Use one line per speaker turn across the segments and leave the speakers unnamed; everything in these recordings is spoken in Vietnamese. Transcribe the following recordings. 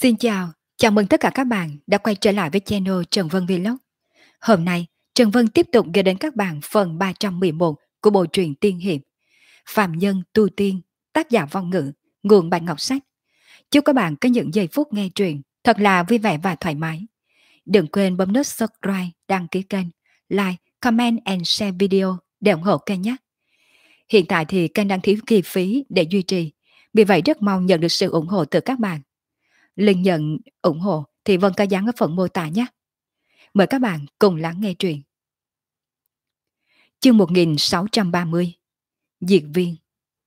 Xin chào mừng tất cả các bạn đã quay trở lại với channel Trần Vân Vlog. Hôm nay, Trần Vân tiếp tục gửi đến các bạn phần 311 của bộ truyện tiên hiệp Phàm Nhân Tu Tiên, tác giả Vong Ngữ, nguồn Bạch Ngọc Sách. Chúc các bạn có những giây phút nghe truyện thật là vui vẻ và thoải mái. Đừng quên bấm nút subscribe, đăng ký kênh, like, comment and share video để ủng hộ kênh nhé. Hiện tại thì kênh đang thiếu kinh phí để duy trì, vì vậy rất mong nhận được sự ủng hộ từ các bạn. Link nhận ủng hộ thì Vân có dán ở phần mô tả nhé. Mời các bạn cùng lắng nghe truyện. Chương 1630 Diệt Viên.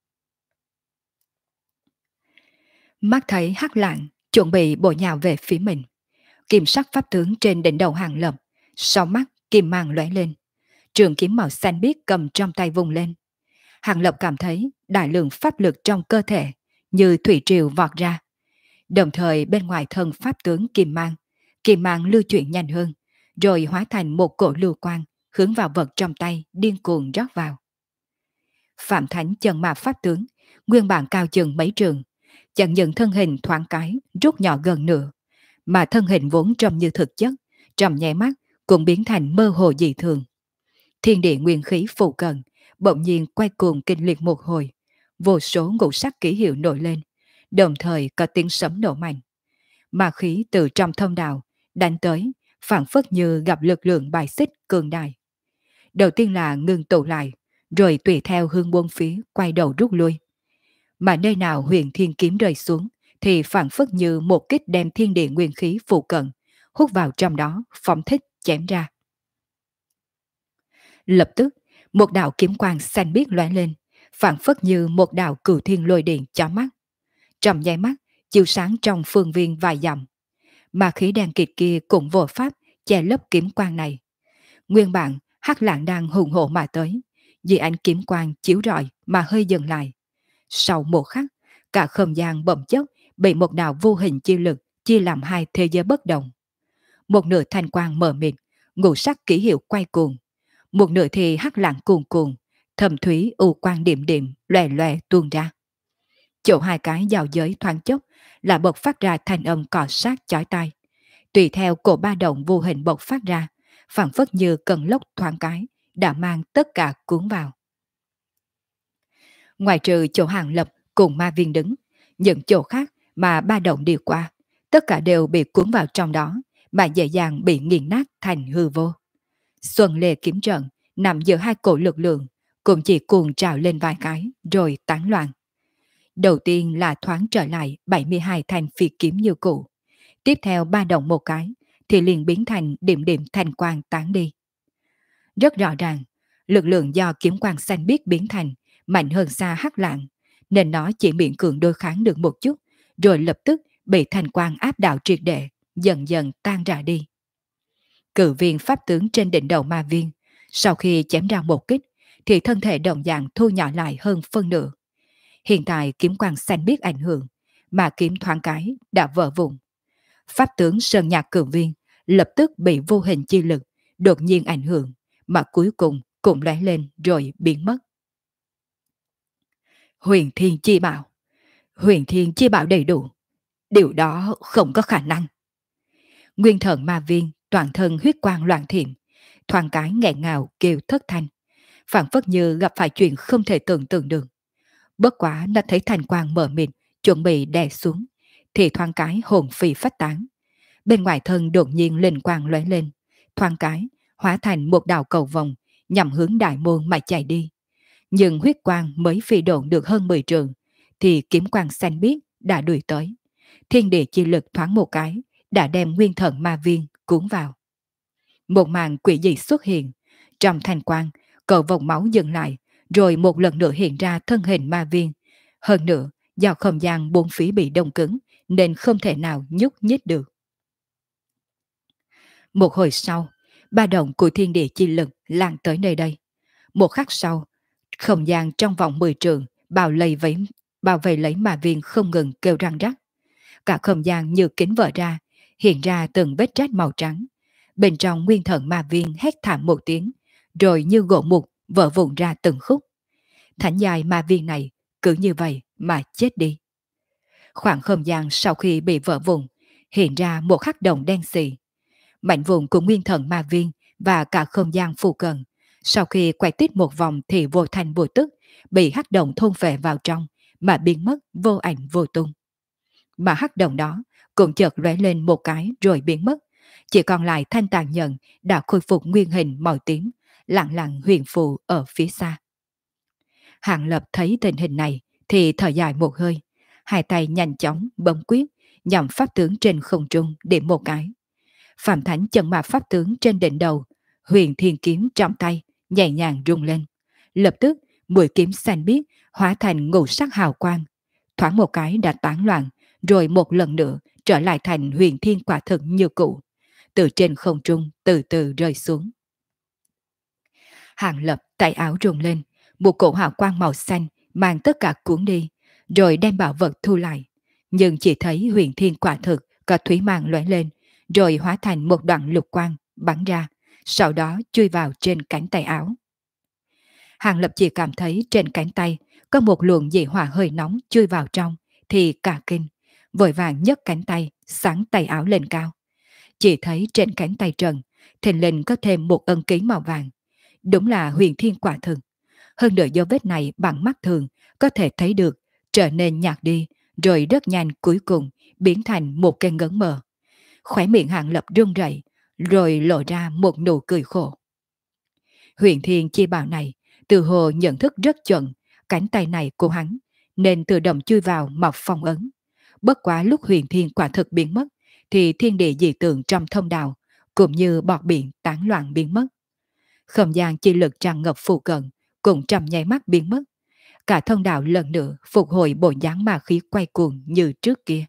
Mắt thấy Hắc Lạng chuẩn bị bổ nhào về phía mình, kim sắc pháp tướng trên đỉnh đầu Hàng Lập, sau mắt kim mang lóe lên, trường kiếm màu xanh biếc cầm trong tay vung lên. Hàng Lập cảm thấy đại lượng pháp lực trong cơ thể như thủy triều vọt ra, đồng thời bên ngoài thân pháp tướng kim mang lưu chuyển nhanh hơn, rồi hóa thành một cổ lưu quang hướng vào vật trong tay điên cuồng rót vào. Phạm Thánh chân ma pháp tướng nguyên bản cao chừng mấy trường, chẳng những thân hình thoáng cái rút nhỏ gần nửa, mà thân hình vốn trông như thực chất, trong nháy mắt cũng biến thành mơ hồ dị thường. Thiên địa nguyên khí phụ cận bỗng nhiên quay cuồng kinh liệt một hồi, vô số ngũ sắc ký hiệu nổi lên, đồng thời có tiếng sấm nổ mạnh. Ma khí từ trong thông đạo đánh tới, phảng phất như gặp lực lượng bài xích cường đại. Đầu tiên là ngừng tụ lại, rồi tùy theo hướng bốn phía quay đầu rút lui. Mà nơi nào huyền thiên kiếm rơi xuống, thì phảng phất như một kích đem thiên địa nguyên khí phụ cận hút vào trong đó, phóng thích chém ra. Lập tức, một đạo kiếm quang xanh biếc lóe lên, phảng phất như một đạo cửu thiên lôi điện chói mắt. Trong nháy mắt, chiếu sáng trong phương viên vài dặm. Mà khí đen kịt kia cũng vô pháp che lấp kiếm quang này. Nguyên bản Hắc Lạng đang hùng hổ mà tới, vì ánh kiếm quang chiếu rọi mà hơi dừng lại. Sau một khắc, cả không gian bỗng chốc bị một đạo vô hình chi lực chia làm hai thế giới bất đồng. Một nửa thanh quang mờ mịt, ngũ sắc ký hiệu quay cuồng, một nửa thì Hắc Lạng cuồn cuồn, thầm thúy u quang điểm điểm lòe lòe tuôn ra. Chỗ hai cái giao giới thoáng chốc là bộc phát ra thanh âm cọ sát chói tai. Tùy theo cổ ba động vô hình bộc phát ra, phảng phất như cơn lốc thoáng cái đã mang tất cả cuốn vào. Ngoài trừ chỗ Hàng Lập cùng ma viên đứng, những chỗ khác mà ba động đi qua, tất cả đều bị cuốn vào trong đó, mà dễ dàng bị nghiền nát thành hư vô. Xuân Lê kiếm trận nằm giữa hai cổ lực lượng, cũng chỉ cuồng trào lên vài cái rồi tán loạn. Đầu tiên là thoáng trở lại 72 thanh phi kiếm như cũ. Tiếp theo ba động một cái thì liền biến thành điểm điểm thanh quang tán đi. Rất rõ ràng, lực lượng do kiếm quang xanh biếc biến thành mạnh hơn xa Hắc Lạng, nên nó chỉ miễn cưỡng đối kháng được một chút, rồi lập tức bị thanh quang áp đảo triệt để, dần dần tan rã đi. Cự viên pháp tướng trên đỉnh đầu ma viên, sau khi chém ra một kích, thì thân thể đồng dạng thu nhỏ lại hơn phân nửa. Hiện tại kiếm quang xanh biếc ảnh hưởng, mà kiếm thoáng cái đã vỡ vụn. Pháp tướng Sơn Nhạc Cự Viên lập tức bị vô hình chi lực đột nhiên ảnh hưởng, mà cuối cùng cũng lóe lên rồi biến mất. Huyền Thiên Chi Bảo. Huyền Thiên Chi Bảo đầy đủ. Điều đó không có khả năng. Nguyên thần ma viên toàn thân huyết quang loạn thiểm, thoáng cái nghẹn ngào kêu thất thanh, phảng phất như gặp phải chuyện không thể tưởng tượng được. Bất quá nó thấy thành quang mở mịt chuẩn bị đè xuống, thì thoáng cái hồn phi phách tán. Bên ngoài thân đột nhiên linh quang lóe lên, thoáng cái hóa thành một đạo cầu vòng nhằm hướng đại môn mà chạy đi. Nhưng huyết quang mới phi độn được hơn 10 trường, thì kiếm quang xanh biếc đã đuổi tới. Thiên địa chi lực thoáng một cái đã đem nguyên thần ma viên cuốn vào. Một màn quỷ dị xuất hiện, trong thanh quang, cầu vòng máu dừng lại, rồi một lần nữa hiện ra thân hình ma viên. Hơn nữa, do không gian bốn phía bị đông cứng, nên không thể nào nhúc nhích được. Một hồi sau, ba động của thiên địa chi lực lan tới nơi đây. Một khắc sau, không gian trong vòng 10 trường bao vây lấy ma viên không ngừng kêu răng rắc. Cả không gian như kính vỡ ra, hiện ra từng vết rách màu trắng. Bên trong nguyên thần ma viên hét thảm một tiếng, rồi như gỗ mục vỡ vụn ra từng khúc. Thánh giai ma viên này cứ như vậy mà chết đi. Khoảng không gian sau khi bị vỡ vụn hiện ra một hắc động đen xì. Mảnh vụn của nguyên thần ma viên và cả không gian phù cận, sau khi quay tít một vòng thì vô thành vô tức, bị hắc động thôn phệ vào trong, mà biến mất vô ảnh vô tung. Mà hắc động đó cũng chợt lóe lên một cái rồi biến mất, chỉ còn lại thanh tàn nhận đã khôi phục nguyên hình màu tím, lặng lặng huyền phù ở phía xa. Hàng Lập thấy tình hình này thì thở dài một hơi, hai tay nhanh chóng bấm quyết, nhằm pháp tướng trên không trung điểm một cái. Phạm Thánh chân mạc pháp tướng trên đỉnh đầu, huyền thiên kiếm trong tay, nhẹ nhàng rung lên. Lập tức, mũi kiếm xanh biếc hóa thành ngũ sắc hào quang. Thoáng một cái đã tán loạn, rồi một lần nữa trở lại thành huyền thiên quả thực như cũ. Từ trên không trung từ từ rơi xuống. Hàng Lập tay áo rung lên, một cổ hào quang màu xanh mang tất cả cuốn đi, rồi đem bảo vật thu lại. Nhưng chỉ thấy huyền thiên quả thực có thủy mang lóe lên, rồi hóa thành một đoạn lục quang bắn ra, sau đó chui vào trên cánh tay áo. Hàng Lập chỉ cảm thấy trên cánh tay có một luồng dị hỏa hơi nóng chui vào trong, thì cả kinh, vội vàng nhấc cánh tay, sáng tay áo lên cao. Chỉ thấy trên cánh tay trần, thình lình có thêm một ân ký màu vàng. Đúng là huyền thiên quả thực. Hơn nữa dấu vết này bằng mắt thường có thể thấy được, trở nên nhạt đi, rồi rất nhanh cuối cùng biến thành một cây ngấn mờ. Khóe miệng Hàng Lập run rẩy, rồi lộ ra một nụ cười khổ. Huyền thiên chi bảo này, từ hồ nhận thức rất chuẩn, cánh tay này của hắn, nên tự động chui vào mọc phong ấn. Bất quá lúc huyền thiên quả thực biến mất, thì thiên địa dị tượng trong thông đạo, cũng như bọt biển tán loạn biến mất. Không gian chi lực tràn ngập phụ cận, cũng trong nháy mắt biến mất. Cả thông đạo lần nữa phục hồi bộ dáng ma khí quay cuồng như trước kia.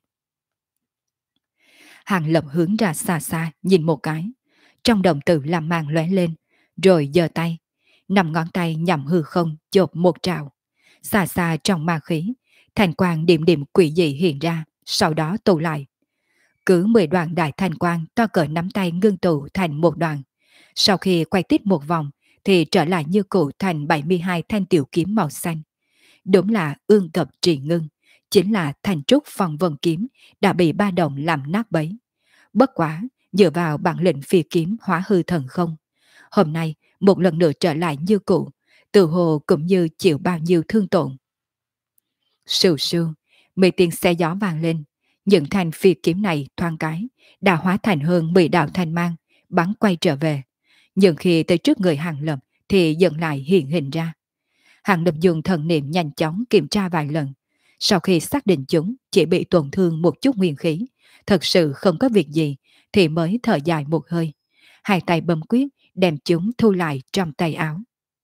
Hàng Lập hướng ra xa xa nhìn một cái, trong đồng tử làm màn lóe lên, rồi giơ tay, 5 ngón tay nhằm hư không chộp một trào. Xa xa trong ma khí, thành quang điểm điểm quỷ dị hiện ra, sau đó tụ lại. Cứ 10 đoàn đại thành quang to cỡ nắm tay ngưng tụ thành một đoàn. Sau khi quay tít một vòng thì trở lại như cũ thành 72 thanh tiểu kiếm màu xanh. Đúng là ương cập trì ngưng, chính là thành trúc phong vân kiếm đã bị ba đồng làm nát bấy. Bất quá, dựa vào bản lĩnh phi kiếm hóa hư thần không. Hôm nay, một lần nữa trở lại như cũ, từ hồ cũng như chịu bao nhiêu thương tổn. Sưu sưu, mười tiếng xe gió vang lên, những thanh phi kiếm này thoáng cái, đã hóa thành hơn 10 đạo thanh mang, bắn quay trở về. Nhưng khi tới trước người Hàng Lập thì dần lại hiện hình ra. Hàng Lập dùng thần niệm nhanh chóng kiểm tra vài lần. Sau khi xác định chúng chỉ bị tổn thương một chút nguyên khí, thật sự không có việc gì, thì mới thở dài một hơi. Hai tay bấm quyết, đem chúng thu lại trong tay áo.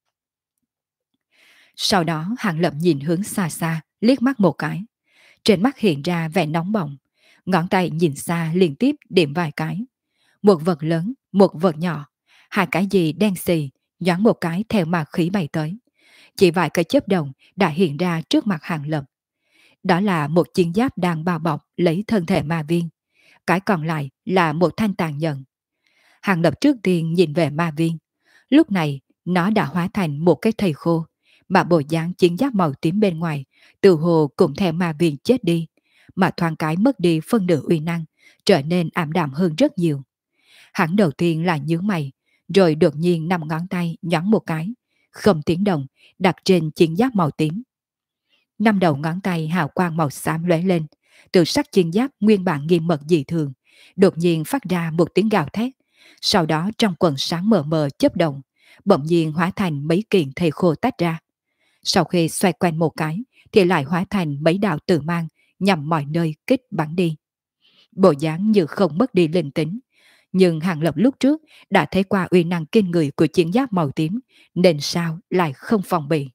Sau đó Hàng Lập nhìn hướng xa xa, liếc mắt một cái. Trên mắt hiện ra vẻ nóng bỏng, ngón tay nhìn xa liên tiếp điểm vài cái. Một vật lớn, một vật nhỏ, hai cái gì đen xì, nhoáng một cái theo ma khí bay tới. Chỉ vài cái chớp đồng đã hiện ra trước mặt Hàng Lập. Đó là một chiến giáp đang bao bọc lấy thân thể ma viên. Cái còn lại là một thanh tàn nhận. Hàng Lập trước tiên nhìn về ma viên. Lúc này nó đã hóa thành một cái thây khô, mà bộ dáng chiến giáp màu tím bên ngoài từ hồ cũng theo ma viên chết đi, mà thoáng cái mất đi phân nửa uy năng, trở nên ảm đạm hơn rất nhiều. Hắn đầu tiên là nhướng mày, rồi đột nhiên 5 ngón tay nhón một cái, không tiếng động, đặt trên chiến giáp màu tím. 5 đầu ngón tay hào quang màu xám lóe lên, từ sắc chiến giáp nguyên bản nghiêm mật dị thường, đột nhiên phát ra một tiếng gào thét, sau đó trong quần sáng mờ mờ chớp động, bỗng nhiên hóa thành mấy kiện thây khô tách ra. Sau khi xoay quanh một cái, thì lại hóa thành mấy đạo tử mang, nhằm mọi nơi kích bắn đi. Bộ dáng như không mất đi linh tính, nhưng Hàng Lập lúc trước đã thấy qua uy năng kinh người của chiến giáp màu tím, nên sao lại không phòng bị.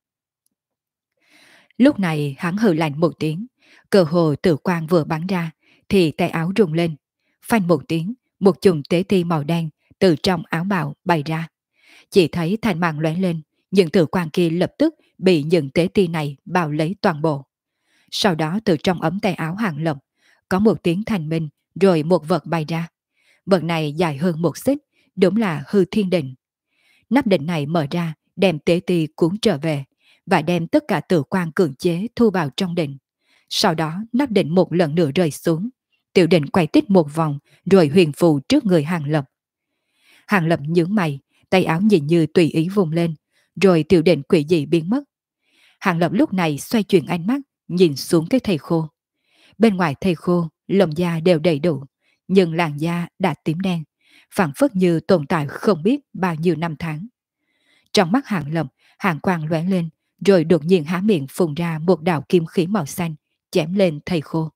Lúc này hắn hừ lạnh một tiếng, cơ hồ tử quang vừa bắn ra, thì tay áo rung lên. Phanh một tiếng, một chùm tế ti màu đen từ trong áo bào bay ra. Chỉ thấy thành màn lóe lên, những tử quang kia lập tức bị những tế ti này bao lấy toàn bộ. Sau đó từ trong ống tay áo Hàng Lập, có một tiếng thanh minh, rồi một vật bay ra. Vật này dài hơn một xích, đúng là hư thiên định. Nắp định này mở ra, đem tế ti cuốn trở về, và đem tất cả tử quang cưỡng chế thu vào trong định. Sau đó nắp định một lần nữa rơi xuống, Tiểu Định quay tít một vòng rồi huyền phù trước người Hàng Lập. Hàng Lập nhướng mày, tay áo nhìn như tùy ý vùng lên, rồi Tiểu Định quỷ dị biến mất. Hàng Lập lúc này xoay chuyển ánh mắt, nhìn xuống cái thây khô. Bên ngoài thây khô, lông da đều đầy đủ, nhưng làn da đã tím đen, phảng phất như tồn tại không biết bao nhiêu năm tháng. Trong mắt Hàng Lập, hàng quang lóe lên, rồi đột nhiên há miệng phun ra một đạo kim khí màu xanh, chém lên thây khô.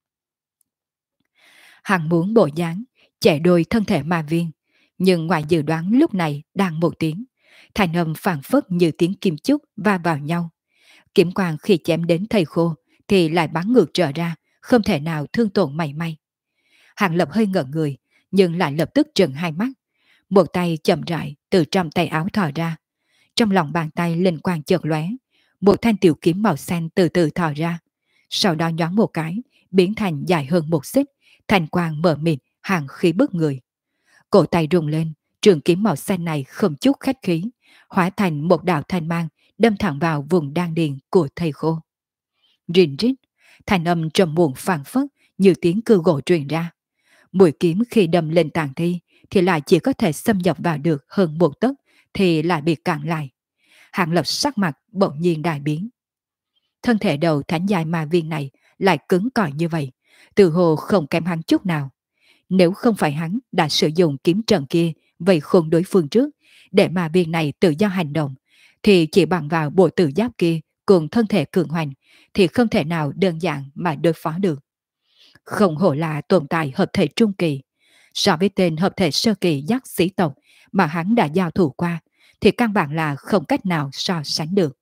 Hàng muốn bộ dáng, chạy đôi thân thể ma viên, nhưng ngoài dự đoán lúc này đang một tiếng, thành âm phảng phất như tiếng kim chúc va vào nhau. Kiếm quang khi chém đến thây khô thì lại bắn ngược trở ra, không thể nào thương tổn mảy may. Hàng Lập hơi ngẩn người, nhưng lại lập tức trừng hai mắt. Một tay chậm rãi từ trong tay áo thò ra. Trong lòng bàn tay linh quang chợt lóe, một thanh tiểu kiếm màu xanh từ từ thò ra. Sau đó nhoáng một cái, biến thành dài hơn một xích, thanh quang mở mịt, hàng khí bức người. Cổ tay rung lên, trường kiếm màu xanh này không chút khách khí, hóa thành một đạo thanh mang, đâm thẳng vào vùng đan điền của thầy khô. Rinh rít, thanh âm trầm muộn phảng phất như tiếng cưa gỗ truyền ra. Mũi kiếm khi đâm lên tàn thi thì lại chỉ có thể xâm nhập vào được hơn một tấc thì lại bị cản lại. Hàng Lập sắc mặt bỗng nhiên đại biến. Thân thể đầu thánh giai ma viên này lại cứng cỏi như vậy, từ hồ không kém hắn chút nào. Nếu không phải hắn đã sử dụng kiếm trận kia vây khôn đối phương trước để ma viên này tự do hành động, thì chỉ bằng vào bộ tử giáp kia cùng thân thể cường hoành thì không thể nào đơn giản mà đối phó được. Không hổ là tồn tại hợp thể trung kỳ. So với tên hợp thể sơ kỳ giác sĩ tộc mà hắn đã giao thủ qua thì căn bản là không cách nào so sánh được.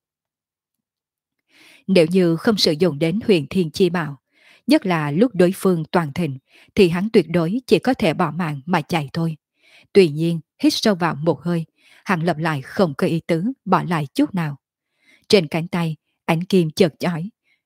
Nếu như không sử dụng đến huyền thiên chi bảo, nhất là lúc đối phương toàn thịnh, thì hắn tuyệt đối chỉ có thể bỏ mạng mà chạy thôi. Tuy nhiên, hít sâu vào một hơi, Hàng Lập lại không có ý tứ bỏ lại chút nào. Trên cánh tay, ánh kim chợt chói.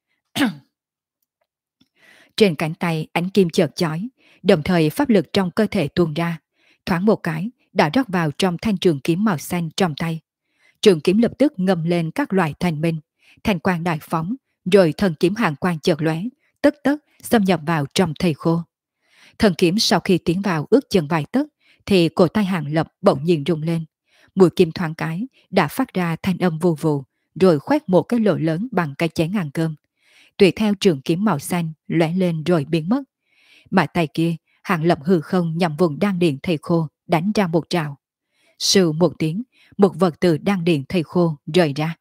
Trên cánh tay ánh kim chợt chói, đồng thời pháp lực trong cơ thể tuôn ra, thoáng một cái đã rót vào trong thanh trường kiếm màu xanh trong tay. Trường kiếm lập tức ngâm lên các loại thành minh, thành quang đại phóng, rồi thần kiếm hàng quang chợt lóe, tức tức xâm nhập vào trong thây khô. Thần kiếm sau khi tiến vào ước chừng vài tấc, thì cổ tay Hàng Lập bỗng nhiên rung lên. Mũi kim thoáng cái đã phát ra thanh âm vù vù, rồi khoét một cái lỗ lớn bằng cái chén ăn cơm. Tùy theo trường kiếm màu xanh lóe lên rồi biến mất. Mà tay kia, Hàng Lập hư không nhằm vùng đan điền thây khô đánh ra một trào. Sừ một tiếng, một vật từ đan điền thây khô rời ra.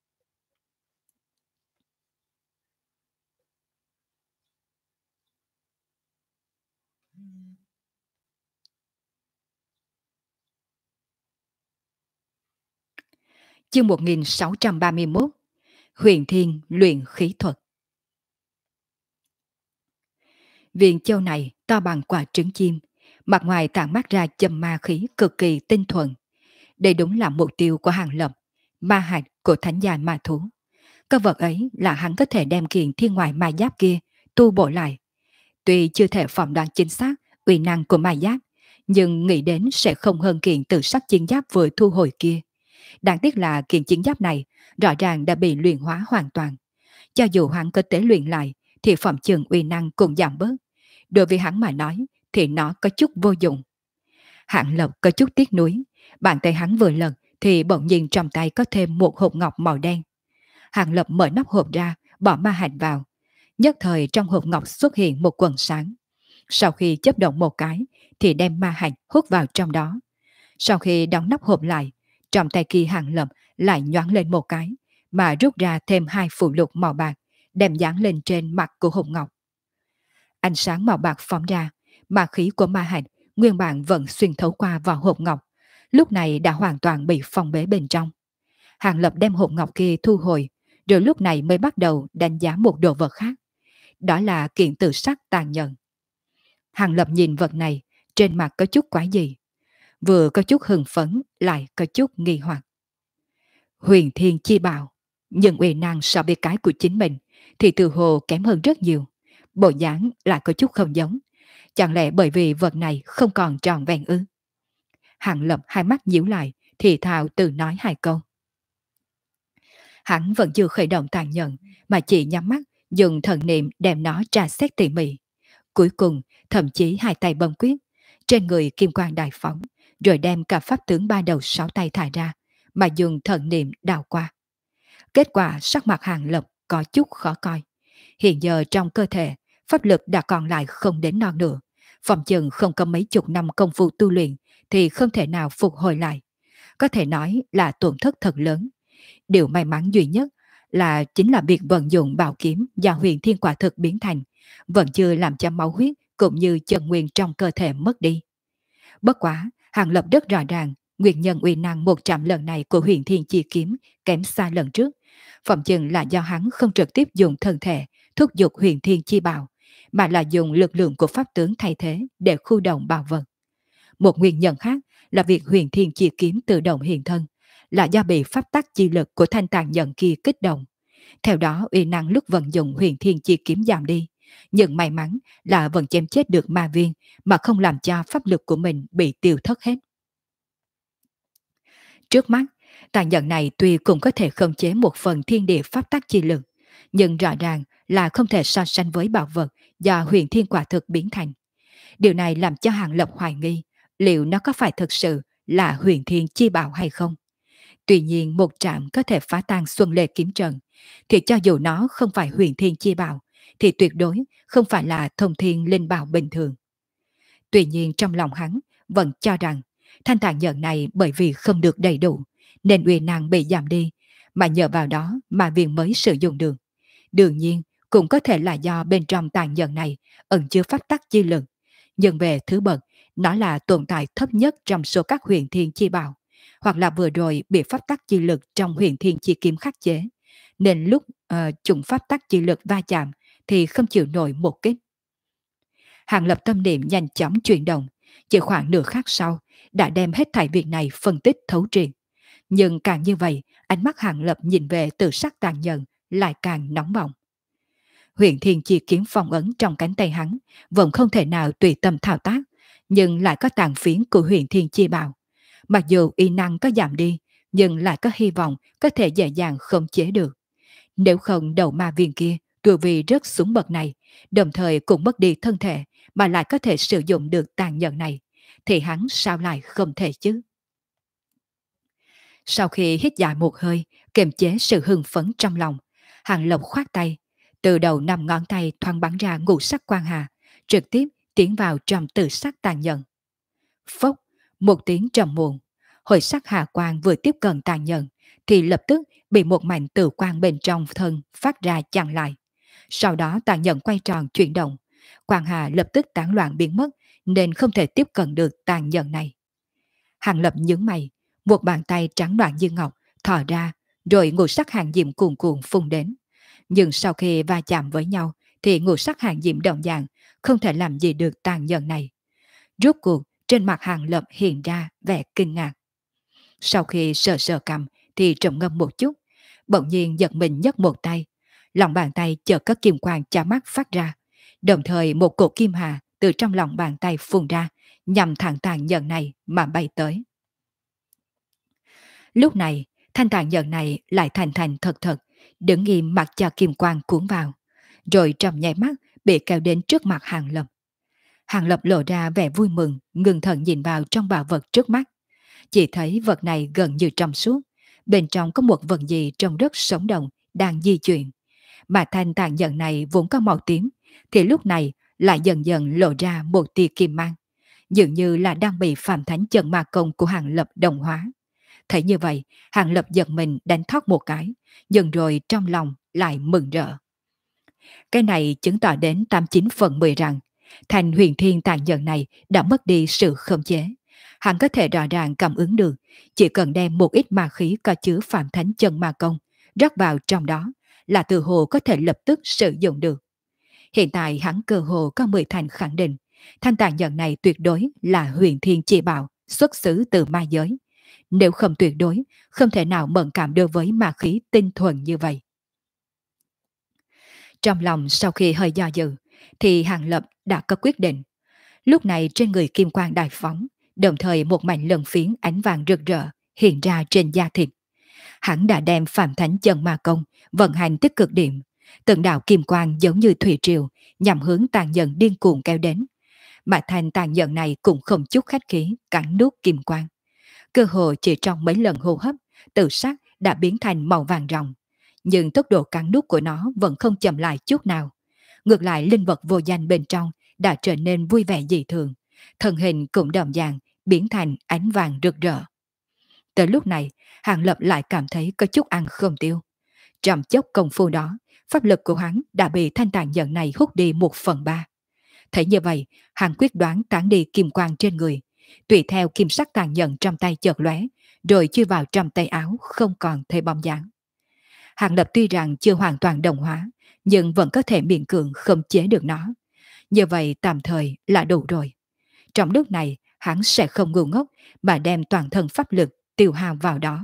Chương 1631, Huyền Thiên luyện khí thuật. Viên châu này to bằng quả trứng chim, mặt ngoài tản mát ra châm ma khí cực kỳ tinh thuần. Đây đúng là mục tiêu của Hàng Lập, ma hạch của thánh giai ma thú. Cái vật ấy là hắn có thể đem kiện thiên ngoại ma giáp kia tu bổ lại. Tuy chưa thể phỏng đoán chính xác uy năng của ma giáp, nhưng nghĩ đến sẽ không hơn kiện tự sắc chiến giáp vừa thu hồi kia. Đáng tiếc là kiện chiến giáp này rõ ràng đã bị luyện hóa hoàn toàn. Cho dù hắn có tế luyện lại thì phẩm chừng uy năng cũng giảm bớt. Đối với hắn mà nói thì nó có chút vô dụng. Hạng Lộc có chút tiếc nuối. Bàn tay hắn vừa lật thì bỗng nhiên trong tay có thêm một hộp ngọc màu đen. Hạng Lập mở nắp hộp ra, bỏ ma hạch vào. Nhất thời trong hộp ngọc xuất hiện một quần sáng. Sau khi chấp động một cái thì đem ma hạch hút vào trong đó. Sau khi đóng nắp hộp lại, trong tay kia Hạng Lập lại nhoáng lên một cái, mà rút ra thêm hai phụ lục màu bạc, đem dán lên trên mặt của hộp ngọc. Ánh sáng màu bạc phóng ra, ma khí của ma hạch nguyên bản vẫn xuyên thấu qua vào hộp ngọc, lúc này đã hoàn toàn bị phong bế bên trong. Hàng Lập đem hộp ngọc kia thu hồi, rồi lúc này mới bắt đầu đánh giá một đồ vật khác. Đó là kiện tự sắc tàn nhẫn. Hàng Lập nhìn vật này, trên mặt có chút quái gì. Vừa có chút hưng phấn, lại có chút nghi hoặc. Huyền Thiên chi bảo, nhưng uy năng so với cái của chính mình thì từ hồ kém hơn rất nhiều. Bộ dáng lại có chút không giống. Chẳng lẽ bởi vì vật này không còn tròn vẹn ư? Hàng Lập hai mắt nhíu lại, thì thào tự nói hai câu. Hắn vẫn chưa khởi động tàn nhẫn, mà chỉ nhắm mắt, dùng thần niệm đem nó tra xét tỉ mỉ. cuối cùng thậm chí hai tay bấm quyết, trên người kim quang đại phóng, rồi đem cả pháp tướng ba đầu sáu tay thải ra, mà dùng thần niệm đào qua. Kết quả sắc mặt Hàng Lập có chút khó coi. Hiện giờ trong cơ thể, pháp lực đã còn lại không đến non nữa. Phòng chừng không có mấy chục năm công phu tu luyện thì không thể nào phục hồi lại. Có thể nói là tổn thất thật lớn. Điều may mắn duy nhất là chính là việc vận dụng bảo kiếm do huyền thiên quả thực biến thành, vẫn chưa làm cho máu huyết cũng như chân nguyên trong cơ thể mất đi. Bất quá, Hàng Lập rất rõ ràng, nguyên nhân uy năng 100 lần này của huyền thiên chi kiếm kém xa lần trước. Phòng chừng là do hắn không trực tiếp dùng thân thể thúc giục huyền thiên chi bào, mà là dùng lực lượng của pháp tướng thay thế để khu động bào vật. Một nguyên nhân khác là việc huyền thiên chi kiếm tự động hiện thân, là do bị pháp tắc chi lực của thanh tàn nhận kia kích động. Theo đó uy năng lúc vận dụng huyền thiên chi kiếm giảm đi, nhưng may mắn là vẫn chém chết được ma viên mà không làm cho pháp lực của mình bị tiêu thất hết. Trước mắt, tàn nhận này tuy cũng có thể khống chế một phần thiên địa pháp tắc chi lực, nhưng rõ ràng là không thể so sánh với bảo vật do huyền thiên quả thực biến thành. Điều này làm cho Hàng Lập hoài nghi liệu nó có phải thực sự là huyền thiên chi bảo hay không. Tuy nhiên một trạm có thể phá tan Xuân Lê kiếm trận, thì cho dù nó không phải huyền thiên chi bảo, thì tuyệt đối không phải là thông thiên linh bảo bình thường. Tuy nhiên trong lòng hắn vẫn cho rằng thanh tàn nhận này bởi vì không được đầy đủ, nên uy năng bị giảm đi, mà nhờ vào đó mà viên mới sử dụng được. Đương nhiên cũng có thể là do bên trong tàn nhận này ẩn chứa pháp tắc chi lực, nhưng về thứ bậc, nó là tồn tại thấp nhất trong số các huyền thiên chi bảo, hoặc là vừa rồi bị pháp tắc chi lực trong huyền thiên chi kiếm khắc chế, nên lúc chúng pháp tắc chi lực va chạm thì không chịu nổi một kích. Hàng Lập tâm niệm nhanh chóng chuyển động, chỉ khoảng nửa khắc sau đã đem hết thảy việc này phân tích thấu triệt. Nhưng càng như vậy, ánh mắt Hàng Lập nhìn về tự sắc tàn nhẫn lại càng nóng bỏng. Huyền thiên chi kiếm phong ấn trong cánh tay hắn vẫn không thể nào tùy tâm thao tác, nhưng lại có tàn phiến của huyền thiên chi bảo. Mặc dù y năng có giảm đi, nhưng lại có hy vọng có thể dễ dàng khống chế được. Nếu không đầu ma viên kia từ vì rớt xuống bậc này, đồng thời cũng mất đi thân thể mà lại có thể sử dụng được tàn nhẫn này, thì hắn sao lại không thể chứ? Sau khi hít dài một hơi, kiềm chế sự hưng phấn trong lòng, Hàng Lập khoát tay, từ đầu 5 ngón tay thoáng bắn ra ngũ sắc quang hà, trực tiếp tiến vào trong tự sắc tàn nhẫn. Phốc, một tiếng trầm muộn, hồi sắc hà quang vừa tiếp cận tàn nhẫn, thì lập tức bị một mảnh tử quang bên trong thân phát ra chặn lại. Sau đó tàn nhẫn quay tròn chuyển động, quang hà lập tức tán loạn biến mất, nên không thể tiếp cận được tàn nhẫn này. Hàng Lập nhướng mày, một bàn tay trắng đoạn như ngọc thò ra, rồi ngũ sắc hàng diệm cuồn cuộn phun đến. Nhưng sau khi va chạm với nhau, thì ngũ sắc hàng diệm đồng dạng không thể làm gì được tàn nhẫn này. Rốt cuộc trên mặt Hàng Lập hiện ra vẻ kinh ngạc. Sau khi sờ sờ cầm thì trầm ngâm một chút, bỗng nhiên giật mình nhấc một tay. Lòng bàn tay chợt có kim quang chói mắt phát ra, đồng thời một cột kim hà từ trong lòng bàn tay phun ra, nhằm thẳng tàn nhẫn này mà bay tới. Lúc này, thanh tàn nhẫn này lại thành thành thật thật, đứng im mặc cho kim quang cuốn vào, rồi trong nháy mắt bị kéo đến trước mặt Hàng Lập. Hàng Lập lộ ra vẻ vui mừng, ngưng thần nhìn vào trong bảo vật trước mắt. Chỉ thấy vật này gần như trong suốt, bên trong có một vật gì trông rất sống động, đang di chuyển. Mà thanh tàn nhẫn này vốn có màu tím, thì lúc này lại dần dần lộ ra một tia kim mang, dường như là đang bị Phạm Thánh Chân Ma Công của Hàng Lập đồng hóa. Thấy như vậy, Hàng Lập giật mình đánh thoát một cái, dần rồi trong lòng lại mừng rỡ. Cái này chứng tỏ đến 89/10 rằng thành huyền thiên tàn nhẫn này đã mất đi sự khống chế. Hắn có thể rõ ràng cảm ứng được, chỉ cần đem một ít ma khí có chứa Phạm Thánh Chân Ma Công rót vào trong đó là từ hồ có thể lập tức sử dụng được. Hiện tại hắn cơ hồ có 10 thành khẳng định, thanh tàn nhẫn này tuyệt đối là huyền thiên chi bảo xuất xứ từ ma giới. Nếu không tuyệt đối, không thể nào mẫn cảm đối với ma khí tinh thuần như vậy. Trong lòng sau khi hơi do dự, thì Hàng Lập đã có quyết định. Lúc này trên người kim quang đại phóng, đồng thời một mảnh lân phiến ánh vàng rực rỡ hiện ra trên da thịt. Hắn đã đem Phạm Thánh Chân Ma Công vận hành tích cực điểm, Từng đạo kim quang giống như thủy triều nhằm hướng tàn nhẫn điên cuồng kéo đến. Mà thanh tàn nhẫn này cũng không chút khách khí cắn nuốt kim quang. Cơ hồ chỉ trong mấy lần hô hấp, tự sắc đã biến thành màu vàng ròng. Nhưng tốc độ cắn nuốt của nó vẫn không chậm lại chút nào. Ngược lại linh vật vô danh bên trong đã trở nên vui vẻ dị thường. Thân hình cũng đậm dàng, biến thành ánh vàng rực rỡ. Tới lúc này, Hàng Lập lại cảm thấy có chút ăn không tiêu. Trong chốc công phu đó, pháp lực của hắn đã bị thanh tàn nhận này hút đi 1/3. Thấy như vậy, hắn quyết đoán tán đi kim quang trên người, tùy theo kim sắc tàn nhận trong tay chợt lóe, rồi chui vào trong tay áo không còn thấy bóng dáng. Hàng Lập tuy rằng chưa hoàn toàn đồng hóa, nhưng vẫn có thể miễn cưỡng khống chế được nó. Như vậy tạm thời là đủ rồi. Trong lúc này, hắn sẽ không ngu ngốc mà đem toàn thân pháp lực tiêu hao vào đó.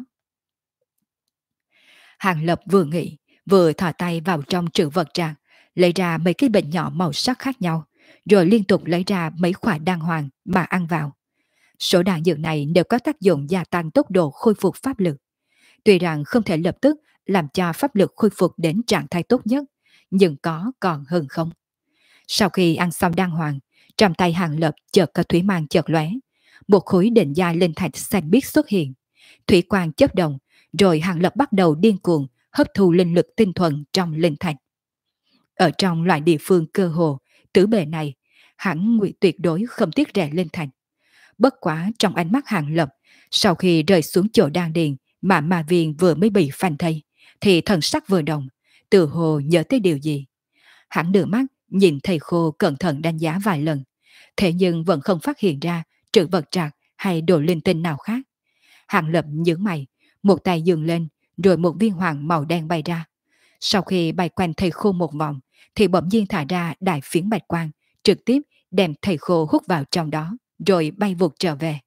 Hàng Lập vừa nghĩ, vừa thò tay vào trong trữ vật tràng, lấy ra mấy cái bình nhỏ màu sắc khác nhau, rồi liên tục lấy ra mấy quả đan hoàng mà ăn vào. Số đan dược này đều có tác dụng gia tăng tốc độ khôi phục pháp lực. Tuy rằng không thể lập tức làm cho pháp lực khôi phục đến trạng thái tốt nhất, nhưng có còn hơn không. Sau khi ăn xong đan hoàng, trong tay Hàng Lập chợt có thủy mang chợt lóe, một khối định giai linh thạch xanh biếc xuất hiện. Thủy quang chớp động, rồi Hàng Lập bắt đầu điên cuồng hấp thu linh lực tinh thuần trong linh thạch. Ở trong loại địa phương cơ hồ tứ bề này, hắn nguyện tuyệt đối không tiếc rẻ linh thạch. Bất quá trong ánh mắt Hàng Lập, sau khi rơi xuống chỗ đan điền mà ma viên vừa mới bị phanh thây, thì thần sắc vừa động, từ hồ nhớ tới điều gì. Hắn đưa mắt nhìn thầy khô cẩn thận đánh giá vài lần, thế nhưng vẫn không phát hiện ra trữ vật trạc hay đồ linh tinh nào khác. Hàng Lập nhướng mày, một tay dừng lên, rồi một viên hoàng màu đen bay ra. Sau khi bay quanh thầy khô một vòng, thì bỗng nhiên thả ra đại phiến bạch quang, trực tiếp đem thầy khô hút vào trong đó, rồi bay vụt trở về.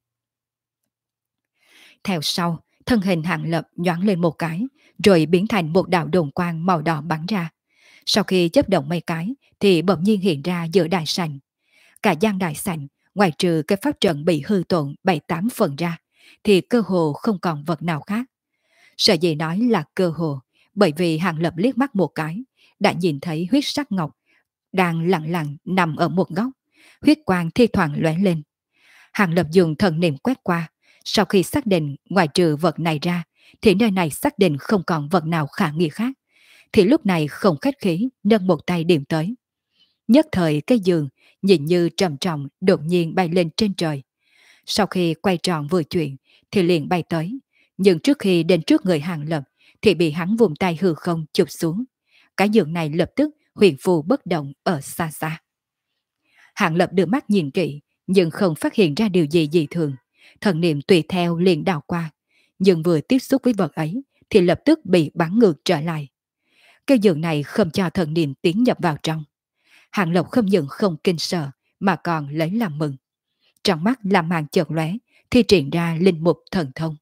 Theo sau, thân hình Hàng Lập nhoáng lên một cái, rồi biến thành một đạo đồn quang màu đỏ bắn ra. Sau khi chấp động mấy cái, thì bỗng nhiên hiện ra giữa đại sảnh. Cả gian đại sảnh, ngoài trừ cái pháp trận bị hư tổn 7-8 phần ra, thì cơ hồ không còn vật nào khác. Sở dĩ nói là cơ hồ, bởi vì Hàng Lập liếc mắt một cái, đã nhìn thấy huyết sắc ngọc đang lặng lặng nằm ở một góc, huyết quang thi thoảng lóe lên. Hàng Lập dùng thần niệm quét qua, sau khi xác định ngoài trừ vật này ra, thì nơi này xác định không còn vật nào khả nghi khác, thì lúc này không khách khí nâng một tay điểm tới. Nhất thời cái giường nhìn như trầm trọng đột nhiên bay lên trên trời. Sau khi quay tròn vừa chuyển thì liền bay tới, nhưng trước khi đến trước người Hàng Lập thì bị hắn vùng tay hư không chụp xuống. Cái giường này lập tức huyền phù bất động ở xa xa. Hàng Lập đưa mắt nhìn kỹ, nhưng không phát hiện ra điều gì dị thường. Thần niệm tùy theo liền đào qua, nhưng vừa tiếp xúc với vật ấy thì lập tức bị bắn ngược trở lại. Cái giường này không cho thần niệm tiến nhập vào trong. Hàng Lập không những không kinh sợ mà còn lấy làm mừng. Trong mắt làm màn chợt lóe, thi triển ra linh mục thần thông.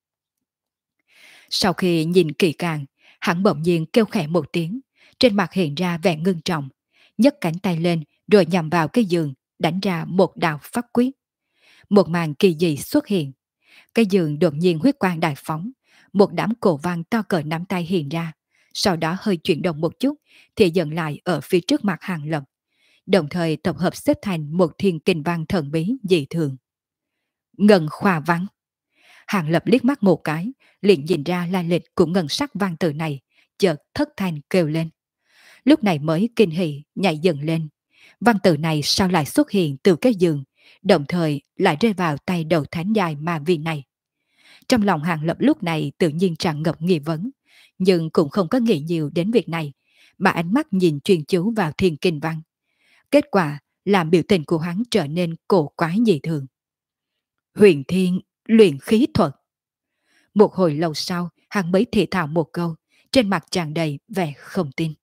Sau khi nhìn kỹ càng, hắn bỗng nhiên kêu khẽ một tiếng, trên mặt hiện ra vẻ ngưng trọng, nhấc cánh tay lên rồi nhằm vào cái giường, đánh ra một đạo pháp quyết. Một màn kỳ dị xuất hiện. Cái giường đột nhiên huyết quang đại phóng, một đám cổ văn to cỡ nắm tay hiện ra, sau đó hơi chuyển động một chút thì dừng lại ở phía trước mặt Hàng Lập, đồng thời tập hợp xếp thành một thiên kinh văn thần bí dị thường. Ngân khoa văn. Hàng Lập liếc mắt một cái, liền nhìn ra lai lịch của ngân sắc văn tự này, chợt thất thanh kêu lên. Lúc này mới kinh hỉ nhảy dần lên. Văn tự này sao lại xuất hiện từ cái giường, đồng thời lại rơi vào tay đầu thánh dài ma viên này. Trong lòng Hàng Lập lúc này tự nhiên tràn ngập nghi vấn, nhưng cũng không có nghĩ nhiều đến việc này, mà ánh mắt nhìn chuyên chú vào thiên kinh văn. Kết quả làm biểu tình của hắn trở nên cổ quái dị thường. Huyền thiên luyện khí thuật. Một hồi lâu sau, hắn mới thì thào một câu, trên mặt tràn đầy vẻ không tin.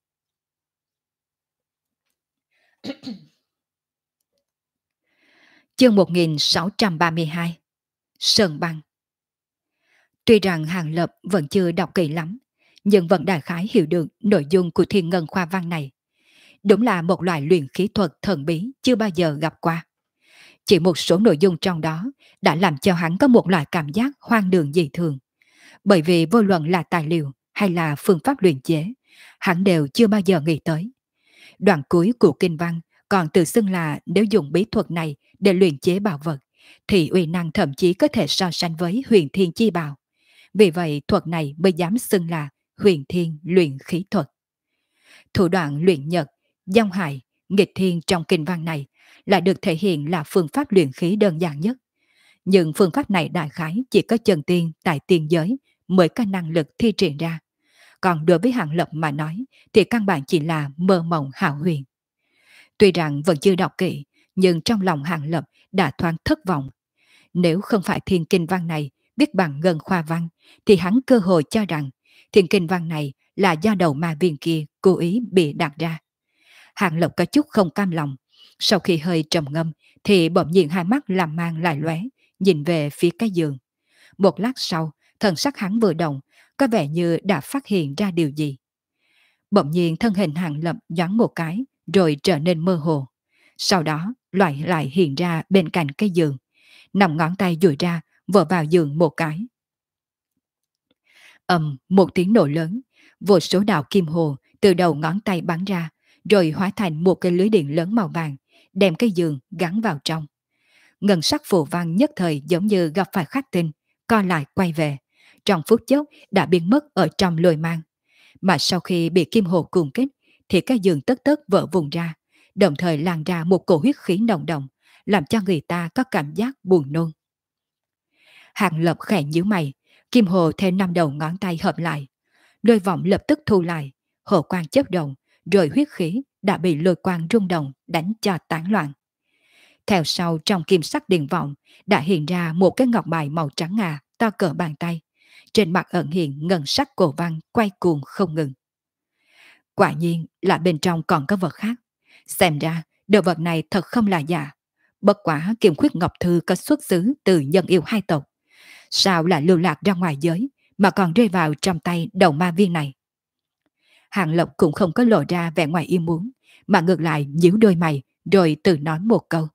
Chương 1632. Sơn băng. Tuy rằng Hàng Lập vẫn chưa đọc kỹ lắm, nhưng vẫn đại khái hiểu được nội dung của thiên ngân khoa văn này. Đúng là một loại luyện khí thuật thần bí chưa bao giờ gặp qua. Chỉ một số nội dung trong đó đã làm cho hắn có một loại cảm giác hoang đường dị thường. Bởi vì vô luận là tài liệu hay là phương pháp luyện chế, hắn đều chưa bao giờ nghĩ tới. Đoạn cuối của kinh văn còn tự xưng là nếu dùng bí thuật này để luyện chế bảo vật, thì uy năng thậm chí có thể so sánh với huyền thiên chi bảo. Vì vậy thuật này mới dám xưng là huyền thiên luyện khí thuật. Thủ đoạn luyện nhật, dông hại, nghịch thiên trong kinh văn này lại được thể hiện là phương pháp luyện khí đơn giản nhất. Nhưng phương pháp này đại khái chỉ có chân tiên tại tiên giới mới có năng lực thi triển ra. Còn đối với Hàng Lập mà nói thì căn bản chỉ là mơ mộng hão huyền. Tuy rằng vẫn chưa đọc kỹ, nhưng trong lòng Hàng Lập đã thoáng thất vọng. Nếu không phải thiên kinh văn này biết bằng ngân khoa văn, thì hắn cơ hội cho rằng thiên kinh văn này là do đầu ma viên kia cố ý bị đặt ra. Hàng Lập có chút không cam lòng. Sau khi hơi trầm ngâm, thì bỗng nhiên hai mắt làm mang lại lóe, nhìn về phía cái giường. Một lát sau, thần sắc hắn vừa động, có vẻ như đã phát hiện ra điều gì. Bỗng nhiên thân hình Hàng Lập nhoáng một cái, rồi trở nên mơ hồ. Sau đó, loại lại hiện ra bên cạnh cái giường. Nằm ngón tay duỗi ra, vỡ vào giường một cái. Một tiếng nổ lớn, vô số đạo kim hồ từ đầu ngón tay bắn ra, rồi hóa thành một cái lưới điện lớn màu vàng, đem cái giường gắn vào trong. Ngân sắc phù văn nhất thời giống như gặp phải khắc tinh, co lại quay về, trong phút chốc đã biến mất ở trong lồi mang. Mà sau khi bị kim hồ cuồng kích, thì cái giường tất tất vỡ vùng ra, đồng thời lan ra một cổ huyết khí nồng đậm, làm cho người ta có cảm giác buồn nôn. Hàng Lập khẽ nhíu mày, kim hồ theo năm đầu ngón tay hợp lại, lôi vọng lập tức thu lại, hồ quang chớp động, rồi huyết khí đã bị lôi quang rung động đánh cho tán loạn. Theo sau trong kim sắc điện vọng đã hiện ra một cái ngọc bài màu trắng ngà to cỡ bàn tay, trên mặt ẩn hiện ngân sắc cổ văn quay cuồng không ngừng. Quả nhiên là bên trong còn có vật khác. Xem ra đồ vật này thật không là giả. Bất quả Kim Khuyết Ngọc Thư có xuất xứ từ nhân yêu hai tộc. Sao lại lưu lạc ra ngoài giới mà còn rơi vào trong tay đầu ma viên này? Hàng Lập cũng không có lộ ra vẻ ngoài ý muốn, mà ngược lại nhíu đôi mày rồi tự nói một câu.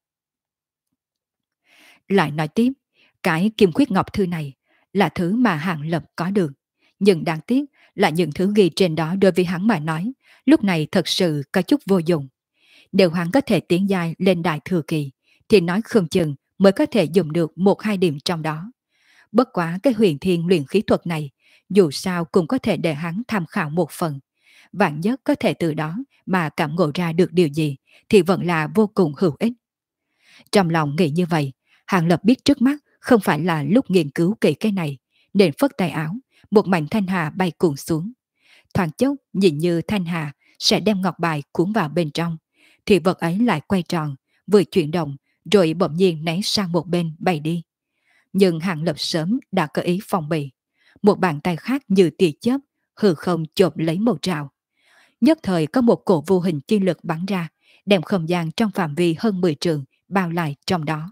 Lại nói tiếp, cái Kim Khuyết Ngọc Thư này là thứ mà Hàng Lập có được. Nhưng đáng tiếc là những thứ ghi trên đó đối với hắn mà nói, lúc này thật sự có chút vô dụng. Nếu hắn có thể tiến giai lên đại thừa kỳ, thì nói không chừng mới có thể dùng được một hai điểm trong đó. Bất quá cái huyền thiên luyện khí thuật này, dù sao cũng có thể để hắn tham khảo một phần. Vạn nhất có thể từ đó mà cảm ngộ ra được điều gì, thì vẫn là vô cùng hữu ích. Trong lòng nghĩ như vậy, Hàng Lập biết trước mắt không phải là lúc nghiên cứu kỹ cái này, nên phất tay áo, một mảnh thanh hà bay cuồng xuống. Thoáng chốc nhìn như thanh hà sẽ đem ngọc bài cuốn vào bên trong, thì vật ấy lại quay tròn, vừa chuyển động, rồi bỗng nhiên ném sang một bên bay đi. Nhưng Hàng Lập sớm đã có ý phòng bị. Một bàn tay khác như tia chớp, hư không chộp lấy một trào. Nhất thời có một cổ vô hình chi lực bắn ra, đem không gian trong phạm vi hơn 10 trượng bao lại trong đó.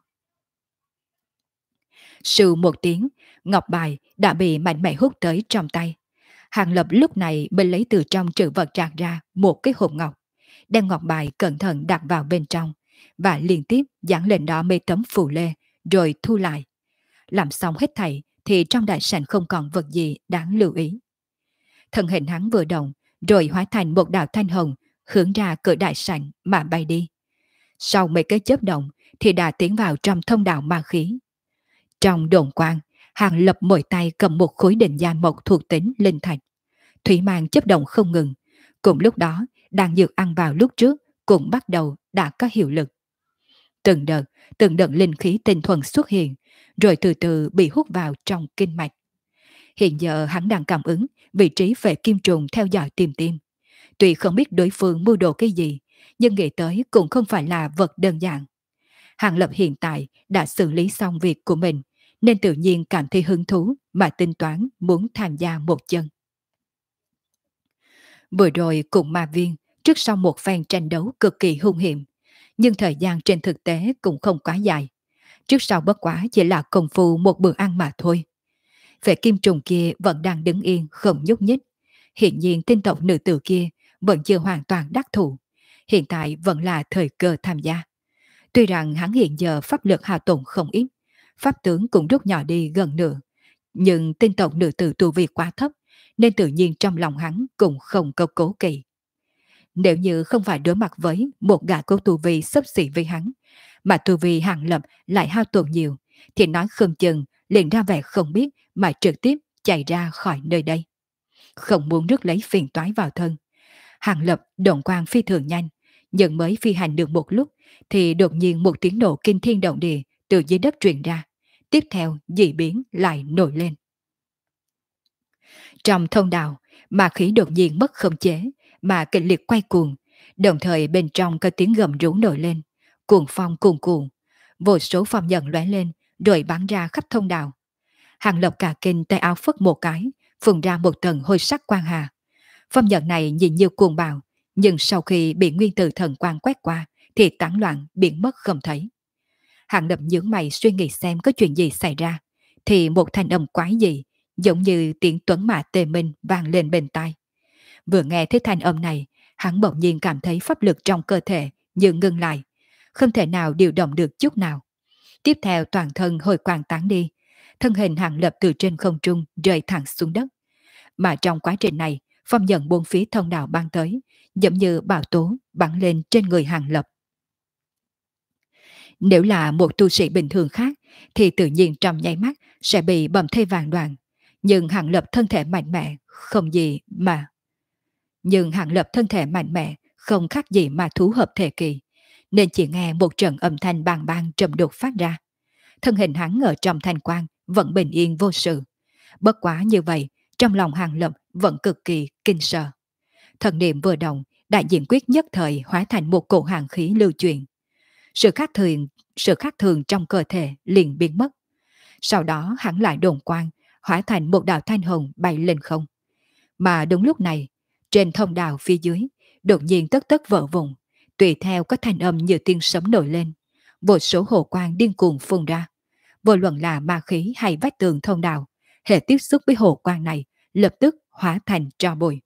Sưu một tiếng, ngọc bài đã bị mạnh mẽ hút tới trong tay. Hàng Lập lúc này mới lấy từ trong trữ vật trạc ra một cái hộp ngọc, đem ngọc bài cẩn thận đặt vào bên trong và liên tiếp dán lên đó mấy tấm phù lê rồi thu lại. Làm xong hết thảy thì trong đại sảnh không còn vật gì đáng lưu ý. Thân hình hắn vừa động rồi hóa thành một đạo thanh hồng hướng ra cửa đại sảnh mà bay đi. Sau mấy cái chớp động thì đã tiến vào trong thông đạo ma khí. Trong đồn quang, Hàng Lập mỗi tay cầm một khối định gian mộc thuộc tính linh thạch. Thủy mang chấp động không ngừng. Cùng lúc đó, đan dược ăn vào lúc trước cũng bắt đầu đã có hiệu lực. Từng đợt linh khí tinh thuần xuất hiện, rồi từ từ bị hút vào trong kinh mạch. Hiện giờ hắn đang cảm ứng vị trí về kim trùng theo dõi tìm tim. Tuy không biết đối phương mưu đồ cái gì, nhưng nghĩ tới cũng không phải là vật đơn giản. Hàng Lập hiện tại đã xử lý xong việc của mình, nên tự nhiên cảm thấy hứng thú mà tính toán muốn tham gia một chân. Vừa rồi cùng ma viên, trước sau một phen tranh đấu cực kỳ hung hiểm, nhưng thời gian trên thực tế cũng không quá dài. Trước sau bất quá chỉ là công phu một bữa ăn mà thôi. Vệ kim trùng kia vẫn đang đứng yên không nhúc nhích. Hiện nhiên tinh tộc nữ tử kia vẫn chưa hoàn toàn đắc thủ. Hiện tại vẫn là thời cơ tham gia. Tuy rằng hắn hiện giờ pháp lực hao tổn không ít, pháp tướng cũng rút nhỏ đi gần nửa. Nhưng tinh tộc nữ tử tu vi quá thấp, nên tự nhiên trong lòng hắn cũng không có cố kỵ. Nếu như không phải đối mặt với một gã có tu vi xấp xỉ với hắn, mà tu vi Hàng Lập lại hao tổn nhiều, thì nói không chừng liền ra vẻ không biết mà trực tiếp chạy ra khỏi nơi đây. Không muốn rước lấy phiền toái vào thân. Hàng Lập động quang phi thường nhanh, nhưng mới phi hành được một lúc thì đột nhiên một tiếng nổ kinh thiên động địa từ dưới đất truyền ra. Tiếp theo dị biến lại nổi lên. Trong thông đạo, ma khí đột nhiên mất khống chế, mà kịch liệt quay cuồng, đồng thời bên trong có tiếng gầm rú nổi lên, cuồng phong cuồn cuộn, vô số phong nhận lóe lên, rồi bắn ra khắp thông đạo. Hàng Lập cả kinh tay áo phất một cái, phun ra một tầng hôi sắc quang hà. Phong nhận này nhìn như cuồng bạo, nhưng sau khi bị nguyên tử thần quang quét qua, thì tán loạn biến mất không thấy. Hàng Lập nhướng mày suy nghĩ xem có chuyện gì xảy ra, thì một thanh âm quái dị, giống như tiếng tuấn mã tề minh vang lên bên tai. Vừa nghe thấy thanh âm này, hắn bỗng nhiên cảm thấy pháp lực trong cơ thể như ngưng lại, không thể nào điều động được chút nào. Tiếp theo toàn thân hồi quang tán đi, thân hình Hàng Lập từ trên không trung rơi thẳng xuống đất. Mà trong quá trình này, phong nhận bốn phía thông đạo băng tới, giống như bão tố bắn lên trên người Hàng Lập. Nếu là một tu sĩ bình thường khác, thì tự nhiên trong nháy mắt sẽ bị bầm thây vàng đoạn. Nhưng Hàng Lập thân thể mạnh mẽ, không gì mà. Nhưng Hàng Lập thân thể mạnh mẽ, không khác gì mà thú hợp thể kỳ, nên chỉ nghe một trận âm thanh bàng bàng trầm đục phát ra. Thân hình hắn ở trong thanh quang vẫn bình yên vô sự. Bất quá như vậy, trong lòng Hàng Lập vẫn cực kỳ kinh sợ. Thần niệm vừa động, đại diện quyết nhất thời hóa thành một cổ hàng khí lưu chuyển. Sự khác thường trong cơ thể liền biến mất. Sau đó hắn lại đồn quang, hóa thành một đạo thanh hồng bay lên không. Mà đúng lúc này, trên thông đạo phía dưới, đột nhiên tất tất vỡ vụn, tùy theo có thanh âm như tiếng sấm nổi lên. Vô số hồ quang điên cuồng phun ra. Vô luận là ma khí hay vách tường thông đạo, hệ tiếp xúc với hồ quang này, lập tức hóa thành tro bụi.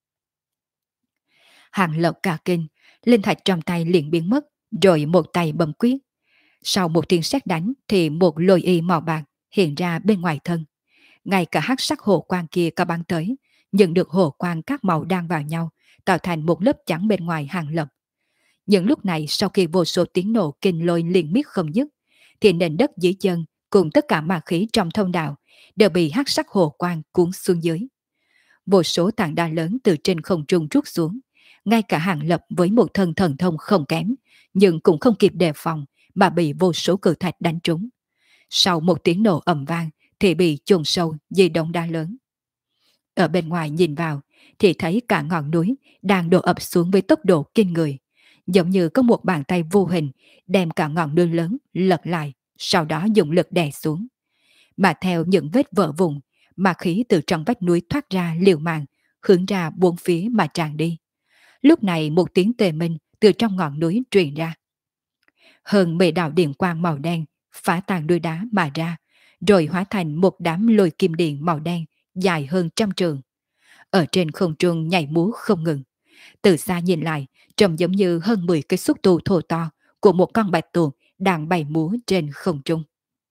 Hàng Lập cả kinh, linh thạch trong tay liền biến mất, rồi một tay bấm quyết. Sau một tiếng sét đánh thì một lôi y màu bạc hiện ra bên ngoài thân. Ngay cả hắc sắc hồ quang kia có bắn tới, nhưng được hồ quang các màu đang vào nhau, tạo thành một lớp trắng bên ngoài Hàng Lập. Những lúc này sau khi vô số tiếng nổ kinh lôi liên miết không dứt, thì nền đất dưới chân cùng tất cả ma khí trong thông đạo đều bị hắc sắc hồ quang cuốn xuống dưới. Vô số tảng đá lớn từ trên không trung trút xuống, ngay cả Hàng Lập với một thân thần thông không kém, nhưng cũng không kịp đề phòng mà bị vô số cự thạch đánh trúng. Sau một tiếng nổ ầm vang thì bị chôn sâu dưới đống đá lớn. Ở bên ngoài nhìn vào thì thấy cả ngọn núi đang đổ ập xuống với tốc độ kinh người, giống như có một bàn tay vô hình đem cả ngọn núi lớn lật lại, sau đó dùng lực đè xuống. Mà theo những vết vỡ vụn, ma khí từ trong vách núi thoát ra liều mạng, hướng ra bốn phía mà tràn đi. Lúc này một tiếng tề minh từ trong ngọn núi truyền ra. Hơn 10 đạo điện quang màu đen phá tan núi đá mà ra, rồi hóa thành một đám lôi kim điện màu đen dài hơn 100 trượng. Ở trên không trung nhảy múa không ngừng. Từ xa nhìn lại, trông giống như hơn 10 cái xúc tu thô to của một con bạch tuộc đang bay múa trên không trung.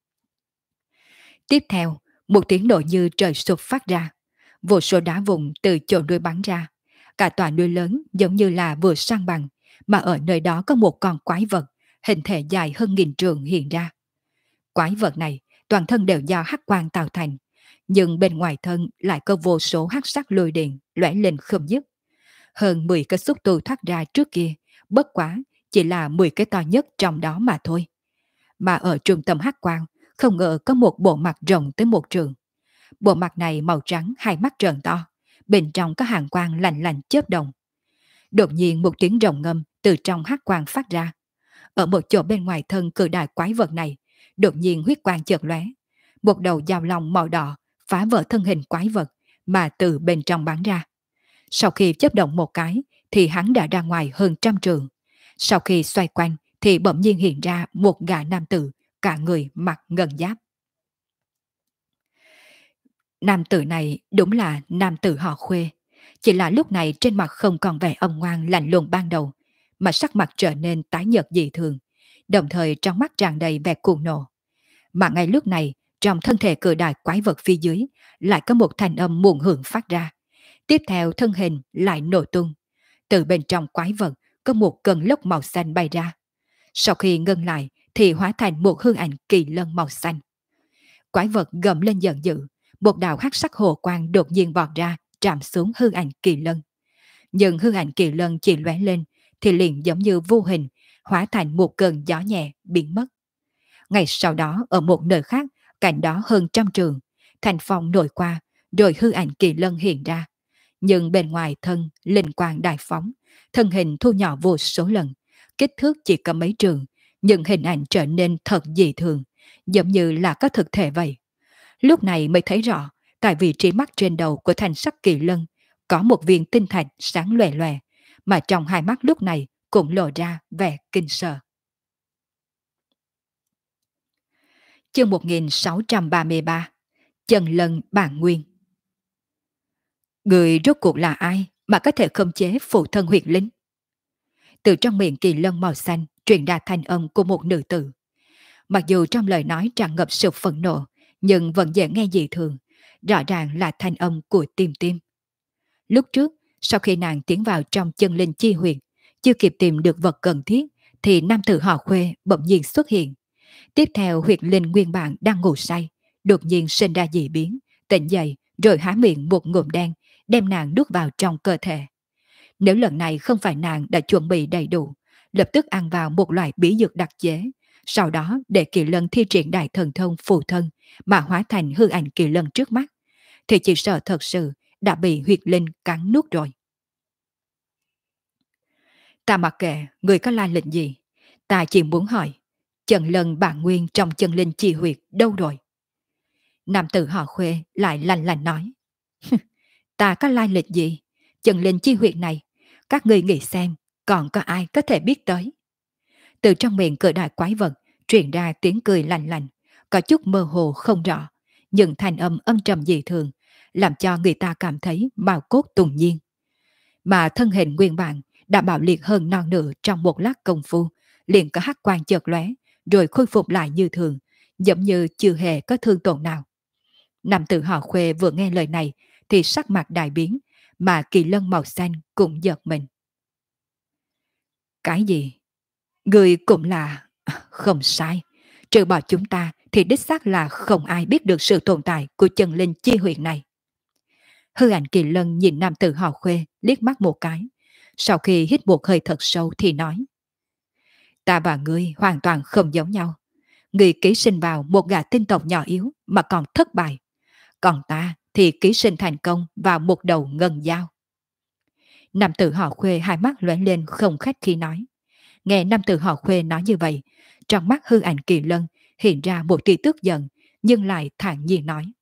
Tiếp theo, một tiếng nổ như trời sụp phát ra. Vô số đá vụn từ chỗ núi bắn ra. Cả tòa núi lớn giống như là vừa san bằng, mà ở nơi đó có một con quái vật, hình thể dài hơn 1000 trượng hiện ra. Quái vật này, toàn thân đều do hắc quang tạo thành, nhưng bên ngoài thân lại có vô số hắc sắc lôi điện lóe lên không dứt. Hơn 10 cái xúc tu thoát ra trước kia, bất quá chỉ là 10 cái to nhất trong đó mà thôi. Mà ở trung tâm hắc quang, không ngờ có một bộ mặt rộng tới 1 trượng. Bộ mặt này màu trắng, hai mắt trợn to, bên trong có hàng quang lạnh lạnh chớp động. Đột nhiên một tiếng rồng ngâm từ trong hắc quang phát ra. Ở một chỗ bên ngoài thân cự đại quái vật này, đột nhiên huyết quang chợt lóe, một đầu dao long màu đỏ phá vỡ thân hình quái vật mà từ bên trong bắn ra. Sau khi chớp động một cái thì hắn đã ra ngoài hơn 100 trượng. Sau khi xoay quanh thì bỗng nhiên hiện ra một gã nam tử, cả người mặc ngân giáp. Nam tử này đúng là nam tử họ Khuê, chỉ là lúc này trên mặt không còn vẻ âm ngoan lạnh lùng ban đầu, mà sắc mặt trở nên tái nhợt dị thường, đồng thời trong mắt tràn đầy vẻ cuồng nộ. Mà ngay lúc này, trong thân thể cự đại quái vật phía dưới lại có một thanh âm muộn hưởng phát ra. Tiếp theo thân hình lại nổ tung. Từ bên trong quái vật có một cơn lốc màu xanh bay ra. Sau khi ngưng lại thì hóa thành một hư ảnh kỳ lân màu xanh. Quái vật gầm lên giận dữ, một đạo hắc sắc hồ quang đột nhiên vọt ra, chạm xuống hư ảnh kỳ lân. Nhưng hư ảnh kỳ lân chỉ lóe lên thì liền giống như vô hình, hóa thành một cơn gió nhẹ biến mất. Ngày sau đó ở một nơi khác, cạnh đó hơn trăm trường, thành phong nổi qua, rồi hư ảnh kỳ lân hiện ra. Nhưng bên ngoài thân linh quang đại phóng, thân hình thu nhỏ vô số lần, kích thước chỉ có mấy trường, nhưng hình ảnh trở nên thật dị thường, giống như là có thực thể vậy. Lúc này mới thấy rõ, tại vị trí mắt trên đầu của thanh sắc kỳ lân, có một viên tinh thạch sáng lòe lòe, mà trong hai mắt lúc này cũng lộ ra vẻ kinh sợ. Chương 1633, Chân Lân Bản Nguyên. Người rốt cuộc là ai mà có thể khống chế phụ thân huyệt linh? Từ trong miệng kỳ lân màu xanh truyền ra thanh âm của một nữ tử. Mặc dù trong lời nói tràn ngập sự phẫn nộ, nhưng vẫn dễ nghe dị thường, rõ ràng là thanh âm của Tim Tim. Lúc trước, sau khi nàng tiến vào trong chân linh chi huyệt, chưa kịp tìm được vật cần thiết, thì nam tử họ Khuê bỗng nhiên xuất hiện. Tiếp theo huyệt linh nguyên bản đang ngủ say, đột nhiên sinh ra dị biến, tỉnh dậy rồi há miệng một ngụm đen, đem nàng nuốt vào trong cơ thể. Nếu lần này không phải nàng đã chuẩn bị đầy đủ, lập tức ăn vào một loại bí dược đặc chế, sau đó để kỳ lân thi triển đại thần thông phù thân mà hóa thành hư ảnh kỳ lân trước mắt, thì chỉ sợ thật sự đã bị huyệt linh cắn nuốt rồi. Ta mặc kệ người có lai lịch gì, ta chỉ muốn hỏi, chân lân bản nguyên trong chân linh chi huyệt đâu rồi? Nam tử họ Khuê lại lạnh lạnh nói. Ta có lai lịch gì? Chân linh chi huyệt này, các ngươi nghĩ xem, còn có ai có thể biết tới? Từ trong miệng cự đại quái vật truyền ra tiếng cười lạnh lạnh, có chút mơ hồ không rõ, nhưng thanh âm âm trầm dị thường, làm cho người ta cảm thấy bào cốt tùng nhiên. Mà thân hình nguyên bản đã bạo liệt hơn non nửa trong một lát công phu, liền có hắc quang chợt lóe, rồi khôi phục lại như thường, giống như chưa hề có thương tổn nào. Nam tử họ Khuê vừa nghe lời này thì sắc mặt đại biến, mà kỳ lân màu xanh cũng giật mình. Cái gì? Người cũng là... Không sai. Trừ bỏ chúng ta thì đích xác là không ai biết được sự tồn tại của chân linh chi huyệt này. Hư ảnh kỳ lân nhìn nam tử họ Khuê liếc mắt một cái. Sau khi hít một hơi thật sâu thì nói. Ta và ngươi hoàn toàn không giống nhau. Ngươi ký sinh vào một gã tinh tộc nhỏ yếu mà còn thất bại. Còn ta thì ký sinh thành công vào một đầu ngân dao. Nam tử họ Khuê hai mắt lóe lên không khách khi nói. Nghe nam tử họ Khuê nói như vậy, trong mắt hư ảnh kỳ lân hiện ra một tia tức giận, nhưng lại thản nhiên nói.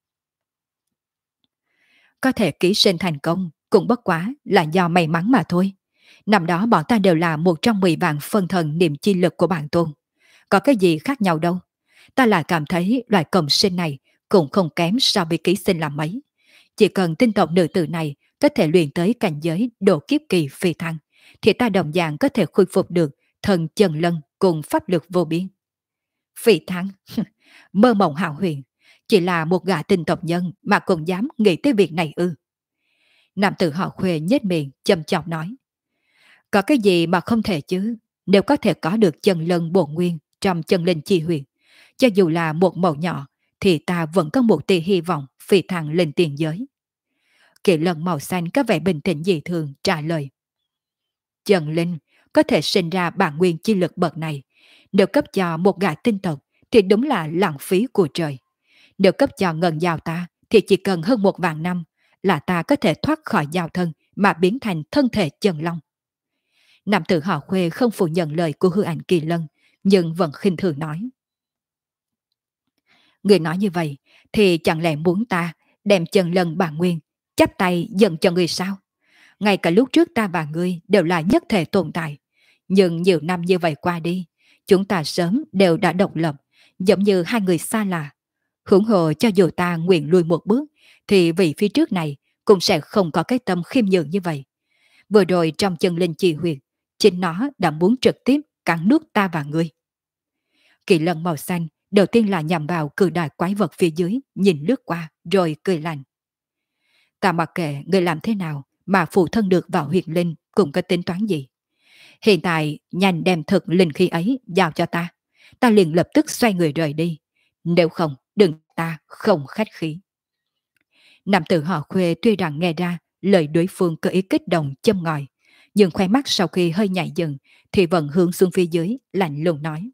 Có thể ký sinh thành công cũng bất quá là do may mắn mà thôi. Năm đó bọn ta đều là một trong 10 vạn phân thần niệm chi lực của bản tôn. Có cái gì khác nhau đâu. Ta lại cảm thấy loại cộng sinh này cũng không kém so với ký sinh là mấy. Chỉ cần tinh tộc nữ tử này có thể luyện tới cảnh giới độ kiếp kỳ phi thăng, thì ta đồng dạng có thể khôi phục được thần chân lân cùng pháp lực vô biên. Phi thăng? Mơ mộng hào huyền, chỉ là một gã tinh tộc nhân mà cũng dám nghĩ tới việc này ư? Nam tử họ Khuê nhếch miệng châm chọc nói. Có cái gì mà không thể chứ? Nếu có thể có được chân lân bổn nguyên trong chân linh chi huyền, cho dù là một mẩu nhỏ, thì ta vẫn có một tia hy vọng phi thăng lên tiền giới. Kỳ lân màu xanh có vẻ bình tĩnh dị thường trả lời. Chân linh có thể sinh ra bản nguyên chi lực bậc này, nếu cấp cho một gã tinh tộc thì đúng là lãng phí của trời. Nếu cấp cho ngân giao ta thì chỉ cần hơn 1.000 năm là ta có thể thoát khỏi giao thân mà biến thành thân thể chân long. Nam tử họ Khuê không phủ nhận lời của hư ảnh kỳ lân, nhưng vẫn khinh thường nói. Người nói như vậy thì chẳng lẽ muốn ta đem chân lân bản nguyên chắp tay dần cho người sao? Ngay cả lúc trước ta và ngươi đều là nhất thể tồn tại, nhưng nhiều năm như vậy qua đi, chúng ta sớm đều đã độc lập, giống như hai người xa lạ. Huống hồ cho dù ta nguyện lùi một bước, thì vị phía trước này cũng sẽ không có cái tâm khiêm nhường như vậy. Vừa rồi trong chân linh chi huyệt, chính nó đã muốn trực tiếp cắn nuốt ta và ngươi. Kỳ lân màu xanh đầu tiên là nhằm vào cự đại quái vật phía dưới, nhìn lướt qua, rồi cười lạnh. Ta mặc kệ người làm thế nào mà phụ thân được vào huyệt linh cũng có tính toán gì. Hiện tại nhanh đem thực linh khí ấy giao cho ta. Ta liền lập tức xoay người rời đi. Nếu không, đừng ta không khách khí. Nam tử họ Khuê tuy rằng nghe ra lời đối phương có ý kích động châm ngòi, nhưng khoe mắt sau khi hơi nhảy dần thì vẫn hướng xuống phía dưới, lạnh lùng nói.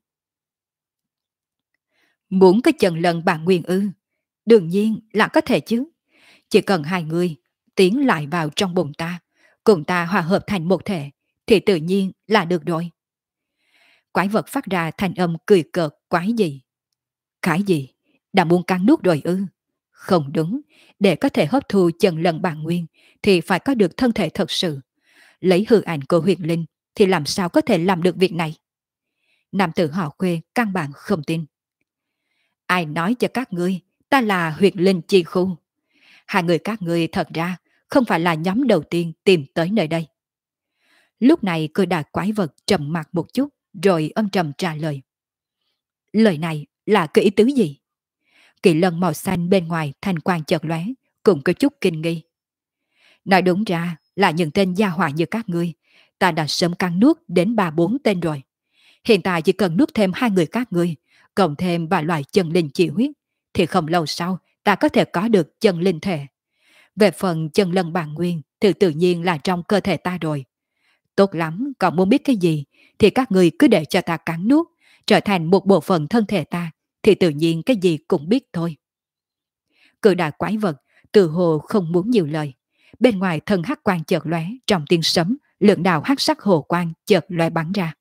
Muốn cái chân lần bản nguyên ư? Đương nhiên là có thể chứ. Chỉ cần hai người tiến lại vào trong bụng ta, cùng ta hòa hợp thành một thể, thì tự nhiên là được rồi. Quái vật phát ra thanh âm cười cợt quái gì. Cái gì? Đã muốn cắn nuốt rồi ư? Không đúng, để có thể hấp thu chân lần bản nguyên thì phải có được thân thể thật sự. Lấy hư ảnh của huyền linh thì làm sao có thể làm được việc này? Nam tử họ Khuê căn bản không tin. Ai nói cho các ngươi ta là huyệt linh chi khu? Hai người các ngươi thật ra không phải là nhóm đầu tiên tìm tới nơi đây. Lúc này cười đại quái vật trầm mặt một chút rồi âm trầm trả lời. Lời này là cái ý tứ gì? Kỳ lân màu xanh bên ngoài thanh quang chợt lóe, cũng có chút kinh nghi. Nói đúng ra là những tên gia hỏa như các ngươi, ta đã sớm cắn nuốt đến 3-4 tên rồi. Hiện tại chỉ cần nuốt thêm hai người các ngươi, cộng thêm vài loại chân linh chỉ huyết, thì không lâu sau ta có thể có được chân linh thể. Về phần chân lân bản nguyên thì tự nhiên là trong cơ thể ta rồi. Tốt lắm, còn muốn biết cái gì thì các người cứ để cho ta cắn nuốt, trở thành một bộ phận thân thể ta, thì tự nhiên cái gì cũng biết thôi. Cự đại quái vật từ hồ không muốn nhiều lời. Bên ngoài thân hắc quang chợt lóe, trong tiếng sấm, lượng đạo hắc sắc hồ quang chợt lóe bắn ra.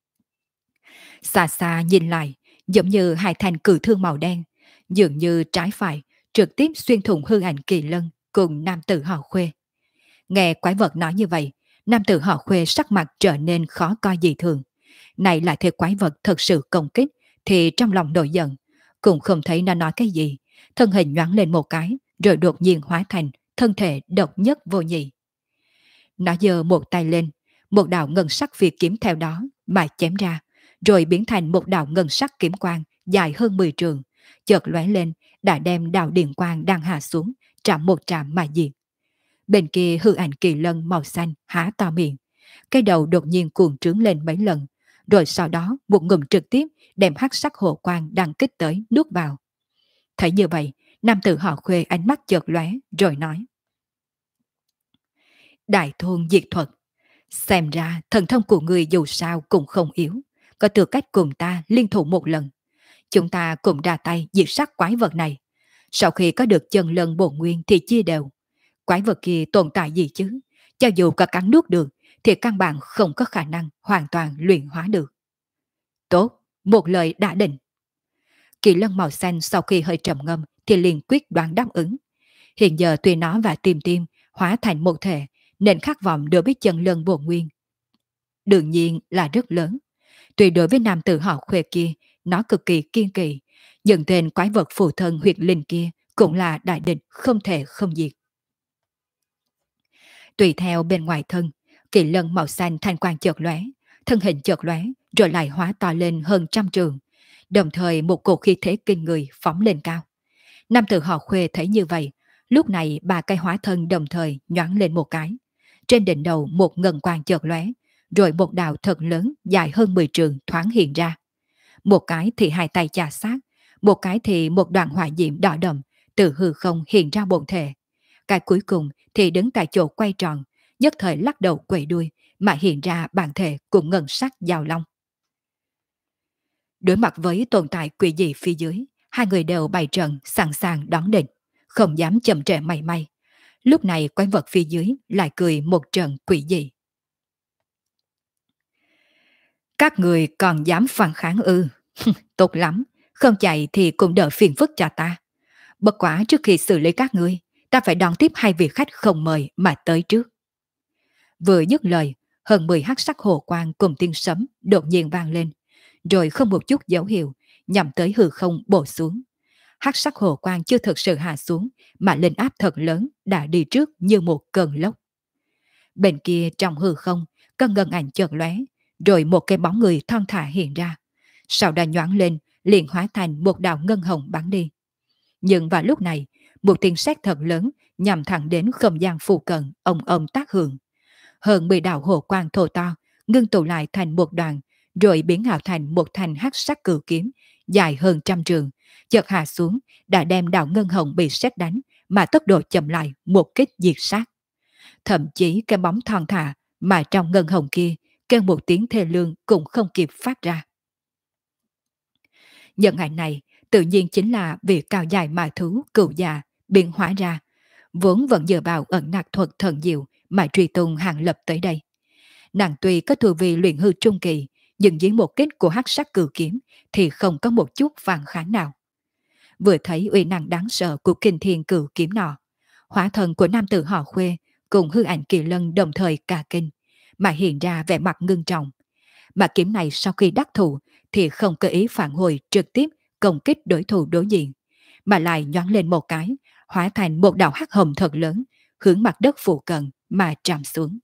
Xa xa nhìn lại, giống như hai thanh cự thương màu đen, dường như trái phải, trực tiếp xuyên thủng hư ảnh Kỳ Lân cùng nam tử họ Khuê. Nghe quái vật nói như vậy, nam tử họ Khuê sắc mặt trở nên khó coi dị thường. Này lại thấy quái vật thật sự công kích, thì trong lòng nổi giận, cũng không thấy nó nói cái gì, thân hình nhoáng lên một cái, rồi đột nhiên hóa thành thân thể độc nhất vô nhị. Nó giơ một tay lên, một đạo ngân sắc phi kiếm theo đó mà chém ra, rồi biến thành một đạo ngân sắc kiếm quang dài hơn 10 trường, chợt lóe lên, đã đem đạo điện quang đang hạ xuống, chạm một chạm mà diệt. Bên kia hư ảnh Kỳ Lân màu xanh há to miệng, cái đầu đột nhiên cuồng trướng lên mấy lần, rồi sau đó một ngụm trực tiếp đem hắc sắc hồ quang đang kích tới nuốt vào. Thấy như vậy, nam tử họ Khuê ánh mắt chợt lóe rồi nói: Đại thôn diệt thuật, xem ra thần thông của người dù sao cũng không yếu, có tư cách cùng ta liên thủ một lần. Chúng ta cùng ra tay diệt sát quái vật này. Sau khi có được chân lân bổn nguyên thì chia đều. Quái vật kia tồn tại gì chứ? Cho dù có cắn nuốt được thì căn bản không có khả năng hoàn toàn luyện hóa được. Tốt, một lời đã định. Kỳ lân màu xanh sau khi hơi trầm ngâm thì liền quyết đoán đáp ứng. Hiện giờ tuy nó và Tim Tim hóa thành một thể, nên khát vọng đối với chân lân bổn nguyên đương nhiên là rất lớn. Tuy đối với nam tử họ Khuê kia nó cực kỳ kiên kỳ, nhưng tên quái vật phụ thân huyệt linh kia cũng là đại địch không thể không diệt. Tùy theo bên ngoài thân, kỳ lân màu xanh thanh quang chợt lóe, thân hình chợt lóe rồi lại hóa to lên hơn 100 trường, đồng thời một cột khí thế kinh người phóng lên cao. Nam tử họ Khuê thấy như vậy, lúc này ba cái hóa thân đồng thời nhoáng lên một cái. Trên đỉnh đầu một ngân quang chợt lóe, rồi một đạo thật lớn dài hơn 10 trường thoáng hiện ra. Một cái thì hai tay chà sát, một cái thì một đoạn hỏa diễm đỏ đậm từ hư không hiện ra bổn thể. Cái cuối cùng thì đứng tại chỗ quay tròn, nhất thời lắc đầu quẩy đuôi mà hiện ra bản thể cùng ngân sắc giao long. Đối mặt với tồn tại quỷ dị phía dưới, hai người đều bày trận sẵn sàng đón địch, không dám chậm trễ mảy may. Lúc này quái vật phía dưới lại cười một trận quỷ dị. Các người còn dám phản kháng ư? Tốt lắm, không chạy thì cũng đỡ phiền phức cho ta. Bất quá trước khi xử lý các ngươi, ta phải đón tiếp hai vị khách không mời mà tới trước. Vừa dứt lời, hơn 10 hắc sắc hồ quang cùng tiếng sấm đột nhiên vang lên, rồi không một chút dấu hiệu nhằm tới hư không bổ xuống. Hắc sắc hồ quang chưa thực sự hạ xuống, mà lên áp thật lớn đã đi trước như một cơn lốc. Bên kia trong hư không, con ngân ảnh chợt lóe, rồi một cái bóng người thon thả hiện ra. Sau đó nhoáng lên liền hóa thành một đạo ngân hồng bắn đi. Nhưng vào lúc này, một tiếng sét thật lớn nhằm thẳng đến không gian phụ cận, ông tác hưởng. Hơn 10 đạo hồ quang thô to, ngưng tụ lại thành một đoàn, rồi biến ảo thành một thanh hắc sắc cự kiếm, dài hơn trăm trường, chợt hạ xuống, đã đem đạo ngân hồng bị sét đánh, mà tốc độ chậm lại một kích diệt sát. Thậm chí cái bóng thon thả mà trong ngân hồng kia, kêu một tiếng thê lương cũng không kịp phát ra. Nhân ngày này, tự nhiên chính là việc cao dài mà thú cựu già biến hóa ra, vốn vẫn dựa vào ẩn nặc thuật thần diệu mà truy tung Hàng Lập tới đây. Nàng tuy có tu vi luyện hư trung kỳ, nhưng dưới một kích của hắc sắc cử kiếm thì không có một chút phản kháng nào. Vừa thấy uy năng đáng sợ của kinh thiên cử kiếm nọ, hóa thân của nam tử họ Khuê cùng hư ảnh Kỳ Lân đồng thời cả kinh, mà hiện ra vẻ mặt ngưng trọng. Mà kiếm này sau khi đắc thủ thì không cơ ý phản hồi trực tiếp công kích đối thủ đối diện, mà lại nhoáng lên một cái, hóa thành một đạo hắc hồng thật lớn, hướng mặt đất phụ cận mà trầm xuống.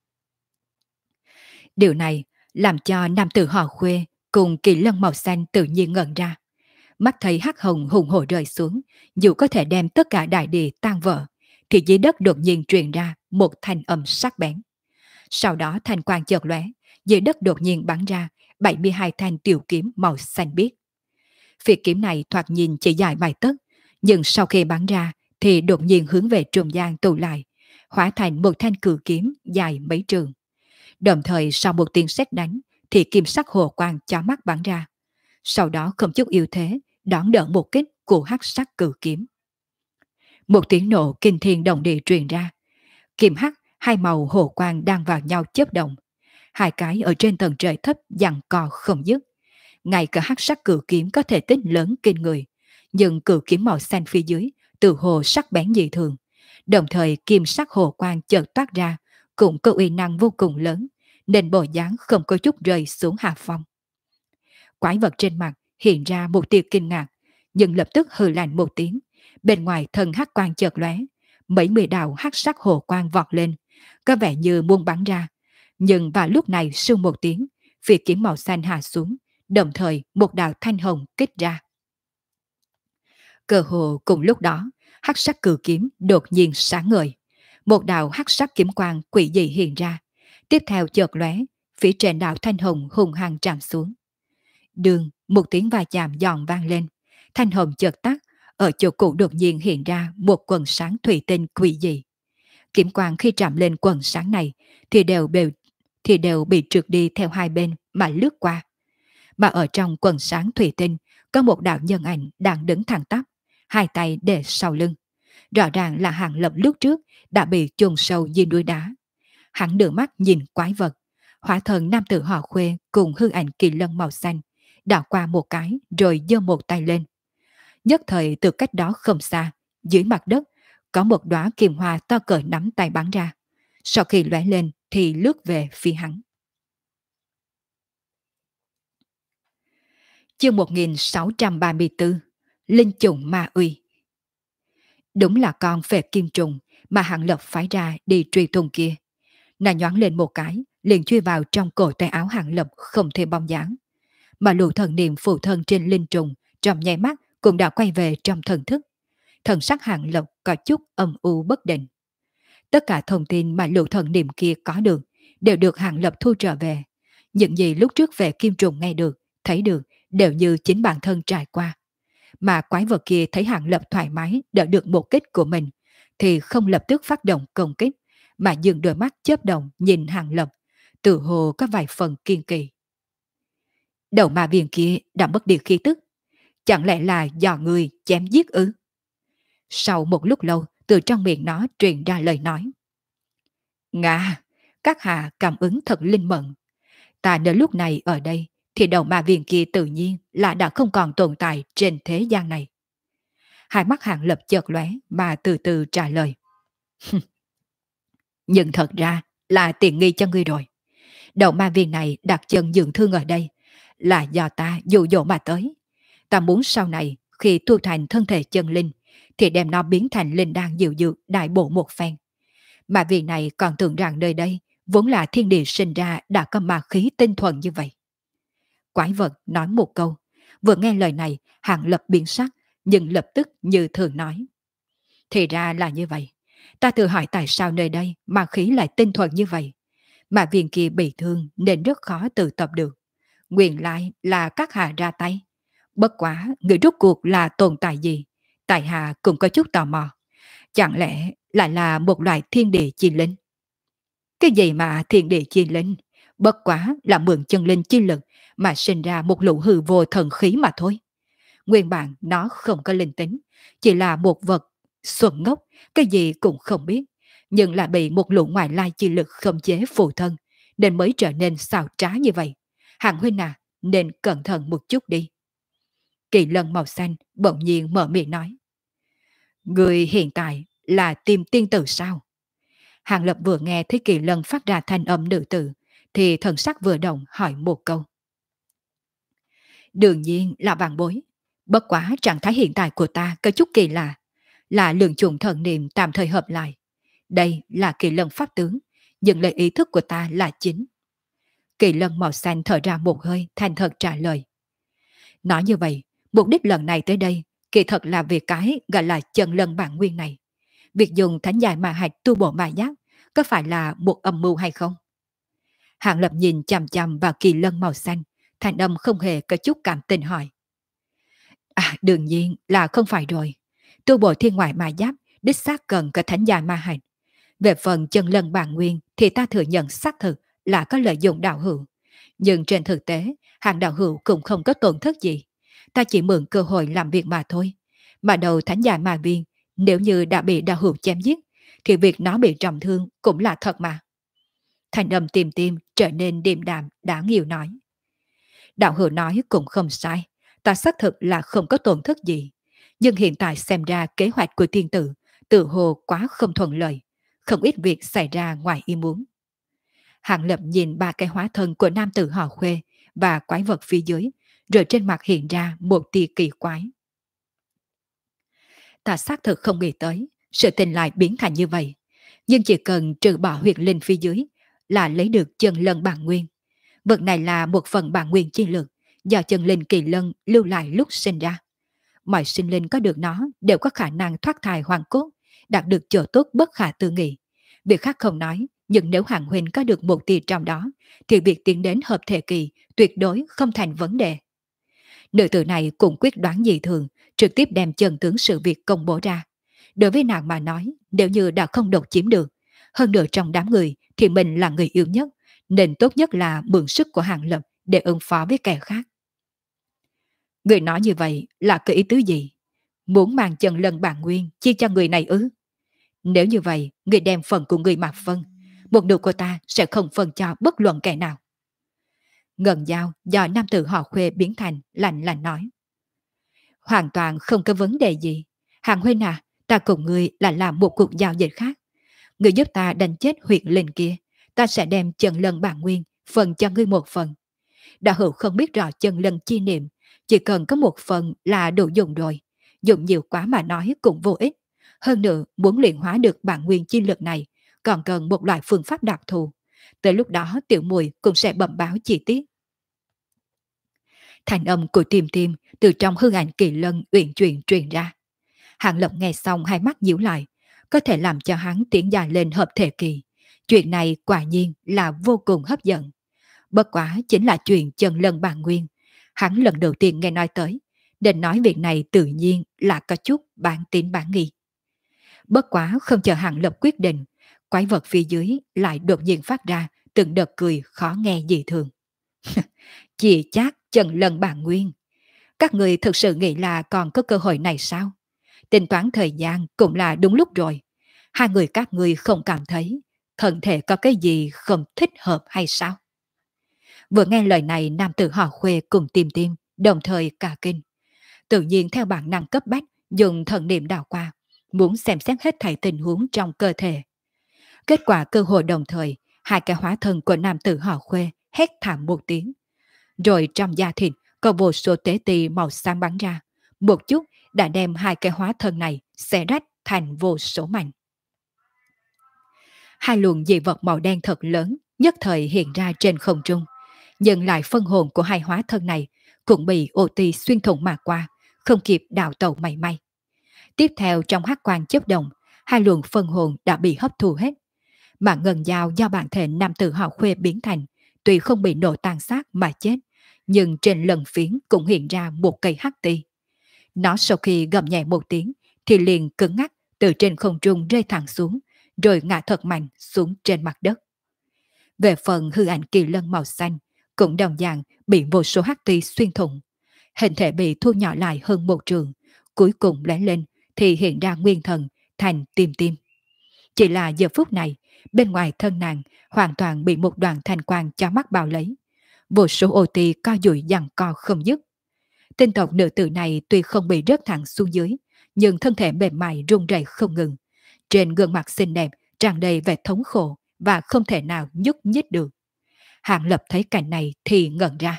Điều này làm cho nam tử họ Khuê cùng Kỳ Lân màu xanh tự nhiên ngẩn ra. Mắt thấy hắc hồng hùng hổ rơi xuống, dù có thể đem tất cả đại địa tan vỡ, thì dưới đất đột nhiên truyền ra một thanh âm sắc bén. Sau đó thanh quang chợt lóe, dưới đất đột nhiên bắn ra 72 thanh tiểu kiếm màu xanh biếc. Phi kiếm này thoạt nhìn chỉ dài vài tấc, nhưng sau khi bắn ra thì đột nhiên hướng về trung gian tụ lại, hóa thành một thanh cự kiếm dài mấy trường. Đồng thời sau một tiếng sét đánh thì kim sắc hồ quang chói mắt bắn ra. Sau đó không chút yếu thế, đón đỡ một kích của hắc sắc cự kiếm. Một tiếng nổ kinh thiên động địa truyền ra. Kim hắc, hai màu hồ quang đang vào nhau chớp động. Hai cái ở trên tầng trời thấp giằng co không dứt. Ngay cả hắc sắc cự kiếm có thể tích lớn kinh người, nhưng cự kiếm màu xanh phía dưới từ hồ sắc bén dị thường. Đồng thời kim sắc hồ quang chợt toát ra, cũng có uy năng vô cùng lớn, nên bộ dáng không có chút rơi xuống hạ phong. Quái vật trên mặt hiện ra một tia kinh ngạc, nhưng lập tức hừ lạnh một tiếng. Bên ngoài thần hắc quang chợt lóe, mấy mươi đạo hắc sắc hồ quang vọt lên, có vẻ như muốn bắn ra. Nhưng vào lúc này sương một tiếng, phi kiếm màu xanh hạ xuống, đồng thời một đạo thanh hồng kích ra. Cơ hồ cùng lúc đó, hắc sắc cự kiếm đột nhiên sáng ngời, một đạo hắc sắc kiếm quang quỷ dị hiện ra, tiếp theo chợt lóe, phía trên đạo thanh hồng hùng hăng chạm xuống. Đường, một tiếng va chạm giòn vang lên, thanh hồng chợt tắt, ở chỗ cũ đột nhiên hiện ra một quần sáng thủy tinh quỷ dị. Kiếm quang khi chạm lên quần sáng này thì đều bị trượt đi theo hai bên mà lướt qua. Mà ở trong quần sáng thủy tinh có một đạo nhân ảnh đang đứng thẳng tắp, hai tay để sau lưng. Rõ ràng là Hàng Lập lúc trước đã bị chôn sâu dưới núi đá. Hắn đưa mắt nhìn quái vật, hóa thần nam tử họ Khuê cùng hư ảnh Kỳ Lân màu xanh, đảo qua một cái rồi giơ một tay lên. Nhất thời từ cách đó không xa, dưới mặt đất, có một đóa kim hoa to cỡ nắm tay bắn ra. Sau khi lóe lên thì lướt về phía hắn. Chương 1634, Linh trùng ma uy. Đúng là con phệ kim trùng mà Hàng Lập phái ra đi truy tung kia. Nàng nhoáng lên một cái, liền chui vào trong cổ tay áo Hàng Lập không thể bóng dáng. Mà lũ thần niệm phụ thân trên linh trùng trong nháy mắt cũng đã quay về trong thần thức. Thần sắc Hàng Lập có chút âm u bất định. Tất cả thông tin mà lũ thần niệm kia có được đều được Hàng Lập thu trở về. Những gì lúc trước về kim trùng nghe được, thấy được đều như chính bản thân trải qua. Mà quái vật kia thấy Hàng Lập thoải mái đỡ được một kích của mình, thì không lập tức phát động công kích, mà dừng đôi mắt chớp động nhìn Hàng Lập, tự hồ có vài phần kiên kỳ. Đầu ma viên kia đã mất đi khí tức, chẳng lẽ là do người chém giết ư? Sau một lúc lâu, từ trong miệng nó truyền ra lời nói. Ngạ, các hạ cảm ứng thật linh mẫn. Ta nếu lúc này ở đây, thì đầu ma viên kia tự nhiên là đã không còn tồn tại trên thế gian này. Hai mắt Hàng Lập chợt lóe mà từ từ trả lời. Nhưng thật ra là tiện nghi cho ngươi rồi. Đầu ma viên này đặt chân dưỡng thương ở đây là do ta dụ dỗ mà tới. Ta muốn sau này khi tu thành thân thể chân linh thì đem nó biến thành linh đan diệu dược đại bộ một phen. Mà vì này còn tưởng rằng nơi đây vốn là thiên địa sinh ra đã có ma khí tinh thuần như vậy. Quái vật nói một câu, Vừa nghe lời này, Hàng Lập biến sắc, nhưng lập tức như thường nói. Thì ra là như vậy. Ta tự hỏi tại sao nơi đây mà khí lại tinh thuần như vậy. Mà viên kia bị thương nên rất khó tự tập được. Nguyên lại là các hạ ra tay. Bất quá, người rốt cuộc là tồn tại gì? Tại hạ cũng có chút tò mò. Chẳng lẽ lại là một loại thiên địa chi linh? Cái gì mà thiên địa chi linh? Bất quá là mượn chân linh chi lực mà sinh ra một lũ hư vô thần khí mà thôi. Nguyên bản nó không có linh tính, chỉ là một vật xuẩn ngốc, cái gì cũng không biết, nhưng lại bị một lũ ngoại lai chi lực khống chế phụ thân, nên mới trở nên xào trá như vậy. Hàng huynh à, nên cẩn thận một chút đi. Kỳ lân màu xanh bỗng nhiên mở miệng nói. Người hiện tại là tìm tiên tử sao? Hàng Lập vừa nghe thấy Kỳ lân phát ra thanh âm nữ tử, thì thần sắc vừa động hỏi một câu. Đương nhiên là vạn bối. Bất quá trạng thái hiện tại của ta có chút kỳ lạ, là lượng trùng thần niệm tạm thời hợp lại. Đây là Kỳ lân pháp tướng, nhưng lời ý thức của ta là chính. Kỳ lân màu xanh thở ra một hơi, thành thật trả lời. Nói như vậy, mục đích lần này tới đây, kỳ thật là vì cái gọi là chân lân bản nguyên này. Việc dùng thánh dài mà hạch tu bổ ma giác, có phải là một âm mưu hay không? Hạng Lập nhìn chằm chằm vào Kỳ lân màu xanh, thanh âm không hề có chút cảm tình hỏi. À, đương nhiên là không phải rồi. Tu bổ thiên ngoại ma giáp, đích xác cần có thánh dài ma hạch. Về phần chân lân bản nguyên thì ta thừa nhận xác thực là có lợi dụng đạo hữu. Nhưng trên thực tế, hàng đạo hữu cũng không có tổn thất gì. Ta chỉ mượn cơ hội làm việc mà thôi. Mà đầu thánh giả ma viên, nếu như đã bị đạo hữu chém giết, thì việc nó bị trọng thương cũng là thật mà. Thành âm tìm tim trở nên điềm đạm đã nghiều nói. Đạo hữu nói cũng không sai. Ta xác thực là không có tổn thất gì. Nhưng hiện tại xem ra kế hoạch của tiên tử tự hồ quá không thuận lợi. Không ít việc xảy ra ngoài ý muốn. Hạng Lập nhìn ba cái hóa thân của nam tử họ Khuê và quái vật phía dưới, rồi trên mặt hiện ra một tia kỳ quái. Ta xác thực không nghĩ tới, sự tình lại biến thành như vậy. Nhưng chỉ cần trừ bỏ huyệt linh phía dưới là lấy được chân lân bản nguyên. Vật này là một phần bản nguyên chi lực do chân linh kỳ lân lưu lại lúc sinh ra. Mọi sinh linh có được nó đều có khả năng thoát thai hoàn cốt, đạt được chỗ tốt bất khả tư nghị. Việc khác không nói, nhưng nếu Hàng huynh có được một tia trong đó, thì việc tiến đến hợp thể kỳ tuyệt đối không thành vấn đề. Nữ tử này cũng quyết đoán dị thường, trực tiếp đem chân tướng sự việc công bố ra. Đối với nàng mà nói, nếu như đã không độc chiếm được, hơn nữa trong đám người thì mình là người yếu nhất, nên tốt nhất là mượn sức của Hàng Lập để ứng phó với kẻ khác. Người nói như vậy là cái ý tứ gì? Muốn mang chân lân bản nguyên chia cho người này ư? Nếu như vậy, người đem phần của người mà phân. Một nửa của ta sẽ không phân cho bất luận kẻ nào. Ngân dao do nam tử họ Khuê biến thành lạnh lạnh nói. Hoàn toàn không có vấn đề gì. Hàng huynh à, ta cùng người là làm một cuộc giao dịch khác. Người giúp ta đánh chết huyệt linh kia, ta sẽ đem chân lân bản nguyên phần cho ngươi một phần. Đạo hữu không biết rõ chân lân chi niệm, chỉ cần có một phần là đủ dùng rồi. Dùng nhiều quá mà nói cũng vô ích. Hơn nữa, muốn luyện hóa được bản nguyên chi lực này, còn cần một loại phương pháp đặc thù. Tới lúc đó tiểu mùi cũng sẽ bẩm báo chi tiết. Thành âm của Tiêm Tiêm từ trong hư ảnh Kỳ lân uyển chuyển truyền ra. Hạng Lập nghe xong hai mắt nhíu lại, có thể làm cho hắn tiến dài lên hợp thể kỳ. Chuyện này quả nhiên là vô cùng hấp dẫn. Bất quá chính là chuyện chân lân bản nguyên. Hắn lần đầu tiên nghe nói tới, nên nói việc này tự nhiên là có chút bản tín bản nghi. Bất quá không chờ Hạng Lập quyết định, quái vật phía dưới lại đột nhiên phát ra từng đợt cười khó nghe dị thường. Chỉ chắc chân lân bản nguyên. Các người thực sự nghĩ là còn có cơ hội này sao? Tính toán thời gian cũng là đúng lúc rồi. Hai người các người không cảm thấy thân thể có cái gì không thích hợp hay sao? Vừa nghe lời này, nam tử họ Khuê cùng Tiêm Tiêm đồng thời cả kinh. Tự nhiên theo bản năng cấp bách dùng thần niệm đảo qua, muốn xem xét hết thảy tình huống trong cơ thể. Kết quả cơ hội đồng thời, hai cái hóa thân của nam tử họ Khuê hét thảm một tiếng. Rồi trong da thịt có vô số tế tì màu xám bắn ra, một chút đã đem hai cái hóa thân này xé rách thành vô số mảnh. Hai luồng dị vật màu đen thật lớn nhất thời hiện ra trên không trung, nhưng lại phân hồn của hai hóa thân này cũng bị ô ti xuyên thủng mà qua, không kịp đào tẩu mảy may. Tiếp theo trong hắc quang chớp động, hai luồng phân hồn đã bị hấp thu hết. Mà ngân dao do bản thể nam tử họ Khuê biến thành, tuy không bị nổ tàn sát mà chết, nhưng trên lần phiến cũng hiện ra một cây hắc ti. Nó sau khi gầm nhẹ một tiếng, thì liền cứng ngắc từ trên không trung rơi thẳng xuống, rồi ngã thật mạnh xuống trên mặt đất. Về phần hư ảnh kỳ lân màu xanh, cũng đồng dạng bị vô số hắc ti xuyên thủng. Hình thể bị thu nhỏ lại hơn một trường, cuối cùng lóe lên thì hiện ra nguyên thần thành tim tim. Chỉ là giờ phút này, bên ngoài thân nàng hoàn toàn bị một đoàn thanh quang chói mắt bao lấy. Vô số ô ti co duỗi giằng co không dứt. Tinh tộc nữ tử này tuy không bị rớt thẳng xuống dưới, nhưng thân thể mềm mại run rẩy không ngừng. Trên gương mặt xinh đẹp tràn đầy vẻ thống khổ và không thể nào nhúc nhích được. Hạng Lập thấy cảnh này thì ngẩn ra.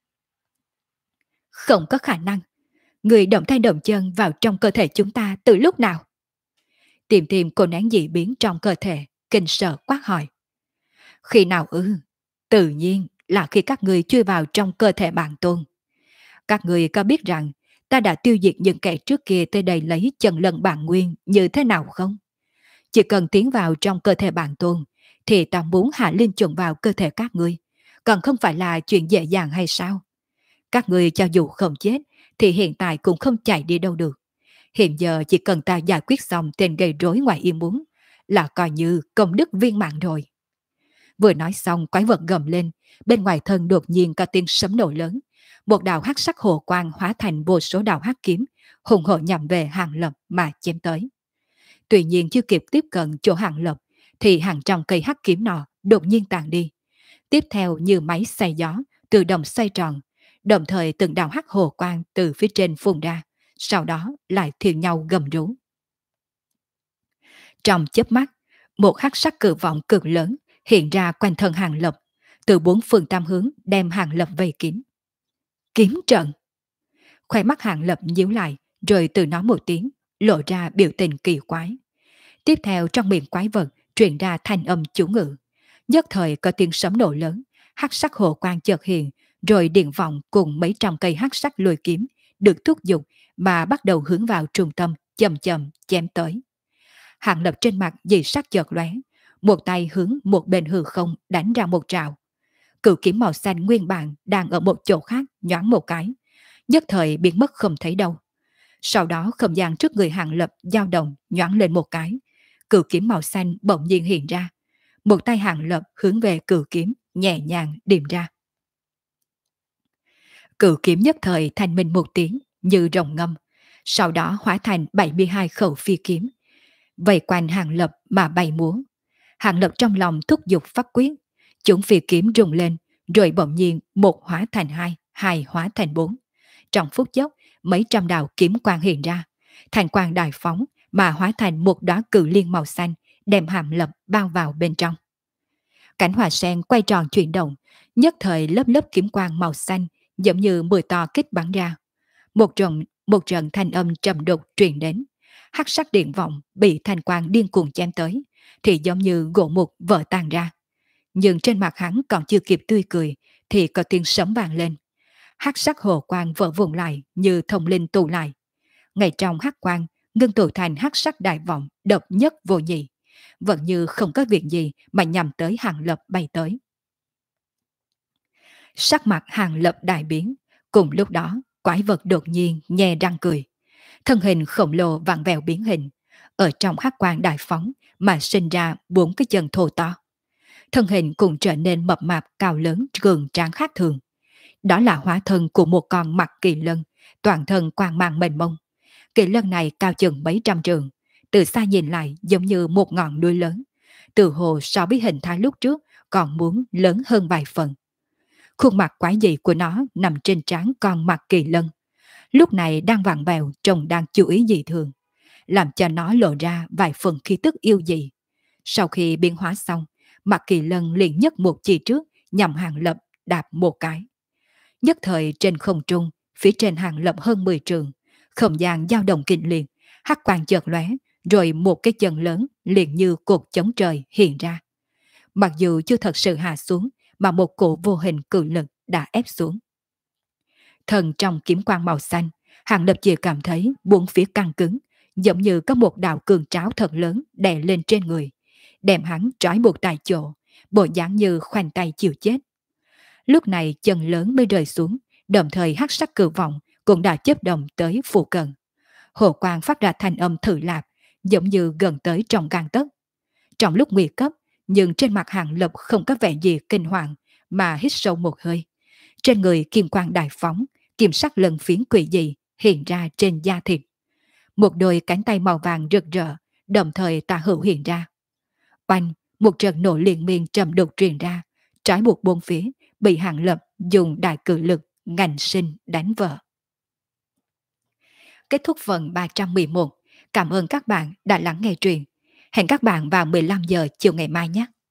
Không có khả năng. Người động tay động chân vào trong cơ thể chúng ta từ lúc nào? Tìm tìm cô nén dị biến trong cơ thể, kinh sợ quát hỏi. Khi nào ư? Tự nhiên là khi các người chui vào trong cơ thể bản tôn. Các người có biết rằng ta đã tiêu diệt những kẻ trước kia tới đây lấy chân lân bản nguyên như thế nào không? Chỉ cần tiến vào trong cơ thể bản tôn, thì ta muốn hạ linh chuẩn vào cơ thể các ngươi, còn không phải là chuyện dễ dàng hay sao? Các ngươi cho dù không chết, thì hiện tại cũng không chạy đi đâu được. Hiện giờ chỉ cần ta giải quyết xong tên gây rối ngoài ý muốn, là coi như công đức viên mãn rồi. Vừa nói xong quái vật gầm lên, bên ngoài thân đột nhiên có tiếng sấm nổ lớn. Một đạo hắc sắc hồ quang hóa thành vô số đạo hắc kiếm, hùng hổ nhằm về Hàng Lập mà chém tới. Tuy nhiên chưa kịp tiếp cận chỗ Hàng Lập, thì hàng trăm cây hắc kiếm nọ đột nhiên tàn đi. Tiếp theo như máy xay gió, tự động xoay tròn, đồng thời từng đạo hắc hồ quang từ phía trên phun ra, sau đó lại thiền nhau gầm rú. Trong chớp mắt, một hắc sắc cự vọng cực lớn hiện ra quanh thân Hàng Lập, từ bốn phương tam hướng đem Hàng Lập vây kín. Kiếm trận! Khoe mắt Hàng Lập nhíu lại, rồi từ nói một tiếng, lộ ra biểu tình kỳ quái. Tiếp theo trong miệng quái vật truyền ra thanh âm chú ngữ. Nhất thời có tiếng sấm nổ lớn, hắc sắc hồ quang chợt hiện, rồi điện vọng cùng mấy trăm cây hắc sắc lùi kiếm được thúc giục mà bắt đầu hướng vào trung tâm, chậm chậm chém tới. Hàng Lập trên mặt dị sắc chợt lóe, một tay hướng một bên hư không đánh ra một trào. Cự kiếm màu xanh nguyên bản đang ở một chỗ khác nhoáng một cái, nhất thời biến mất không thấy đâu. Sau đó không gian trước người Hàng Lập dao động nhoáng lên một cái, cự kiếm màu xanh bỗng nhiên hiện ra. Một tay Hàng Lập hướng về cự kiếm nhẹ nhàng điểm ra. Cự kiếm nhất thời thanh minh một tiếng như rồng ngâm, sau đó hóa thành 72 khẩu phi kiếm, vây quanh Hàng Lập mà bay múa. Hàng Lập trong lòng thúc giục pháp quyết, chúng phi kiếm rung lên, rồi bỗng nhiên một hóa thành hai, hai hóa thành bốn. Trong phút chốc, mấy trăm đạo kiếm quang hiện ra, thành quang đại phóng mà hóa thành một đóa cự liên màu xanh, đem Hàng Lập bao vào bên trong. Cảnh hòa sen quay tròn chuyển động, nhất thời lớp lớp kiếm quang màu xanh giống như mười to kích bắn ra. Một trận thanh âm trầm đục truyền đến. Hắc sắc điện vọng bị thanh quang điên cuồng chém tới, thì giống như gỗ mục vỡ tan ra. Nhưng trên mặt hắn còn chưa kịp tươi cười, thì có tiếng sấm vang lên. Hắc sắc hồ quang vỡ vụn lại như thông linh tụ lại. Ngay trong hắc quang, ngưng tụ thành hắc sắc đại vọng độc nhất vô nhị, vẫn như không có việc gì mà nhằm tới Hàng Lập bay tới. Sắc mặt Hàng Lập đại biến, cùng lúc đó quái vật đột nhiên nhe răng cười. Thân hình khổng lồ vặn vẹo biến hình, ở trong hắc quang đại phóng mà sinh ra bốn cái chân thô to. Thân hình cũng trở nên mập mạp cao lớn cường tráng khác thường. Đó là hóa thân của một con mặt kỳ lân, toàn thân quang mang mênh mông. Kỳ lân này cao chừng mấy trăm trượng, từ xa nhìn lại giống như một ngọn núi lớn, từ hồ so với hình thái lúc trước còn muốn lớn hơn vài phần. Khuôn mặt quái dị của nó nằm trên trán con mặt kỳ lân, lúc này đang vặn vẹo trông đang chú ý dị thường, làm cho nó lộ ra vài phần khí tức yêu dị. Sau khi biến hóa xong, mặt kỳ lân liền nhấc một chỉ trước nhằm Hàng Lập đạp một cái. Nhất thời trên không trung, phía trên Hàng Lập hơn 10 trường, không gian dao động kịch liệt, hắc quang chợt lóe, rồi một cái chân lớn liền như cột chống trời hiện ra. Mặc dù chưa thật sự hạ xuống, mà một cổ vô hình cự lực đã ép xuống. Thần trong kiếm quang màu xanh, Hàng Lập chỉ cảm thấy bốn phía căng cứng, giống như có một đạo cường tráo thật lớn đè lên trên người, đem hắn trói buộc tại chỗ, bộ dáng như khoanh tay chịu chết. Lúc này chân lớn mới rơi xuống, đồng thời hắc sắc cự vọng cũng đã chớp động tới phụ cận. Hồ quang phát ra thanh âm thử lạp, giống như gần tới trong gang tấc. Trong lúc nguy cấp, nhưng trên mặt Hàng Lập không có vẻ gì kinh hoàng, mà hít sâu một hơi. Trên người kim quang đại phóng, kim sắc lần phiến quỷ dị hiện ra trên da thịt. Một đôi cánh tay màu vàng rực rỡ, đồng thời tà hữu hiện ra. Oanh, một trận nổ liền miên trầm đục truyền ra, trái buộc bốn phía, bị Hàng Lập dùng đại cự lực ngành sinh đánh vỡ. Kết thúc phần 311. Cảm ơn các bạn đã lắng nghe truyện. Hẹn các bạn vào 15 giờ chiều ngày mai nhé.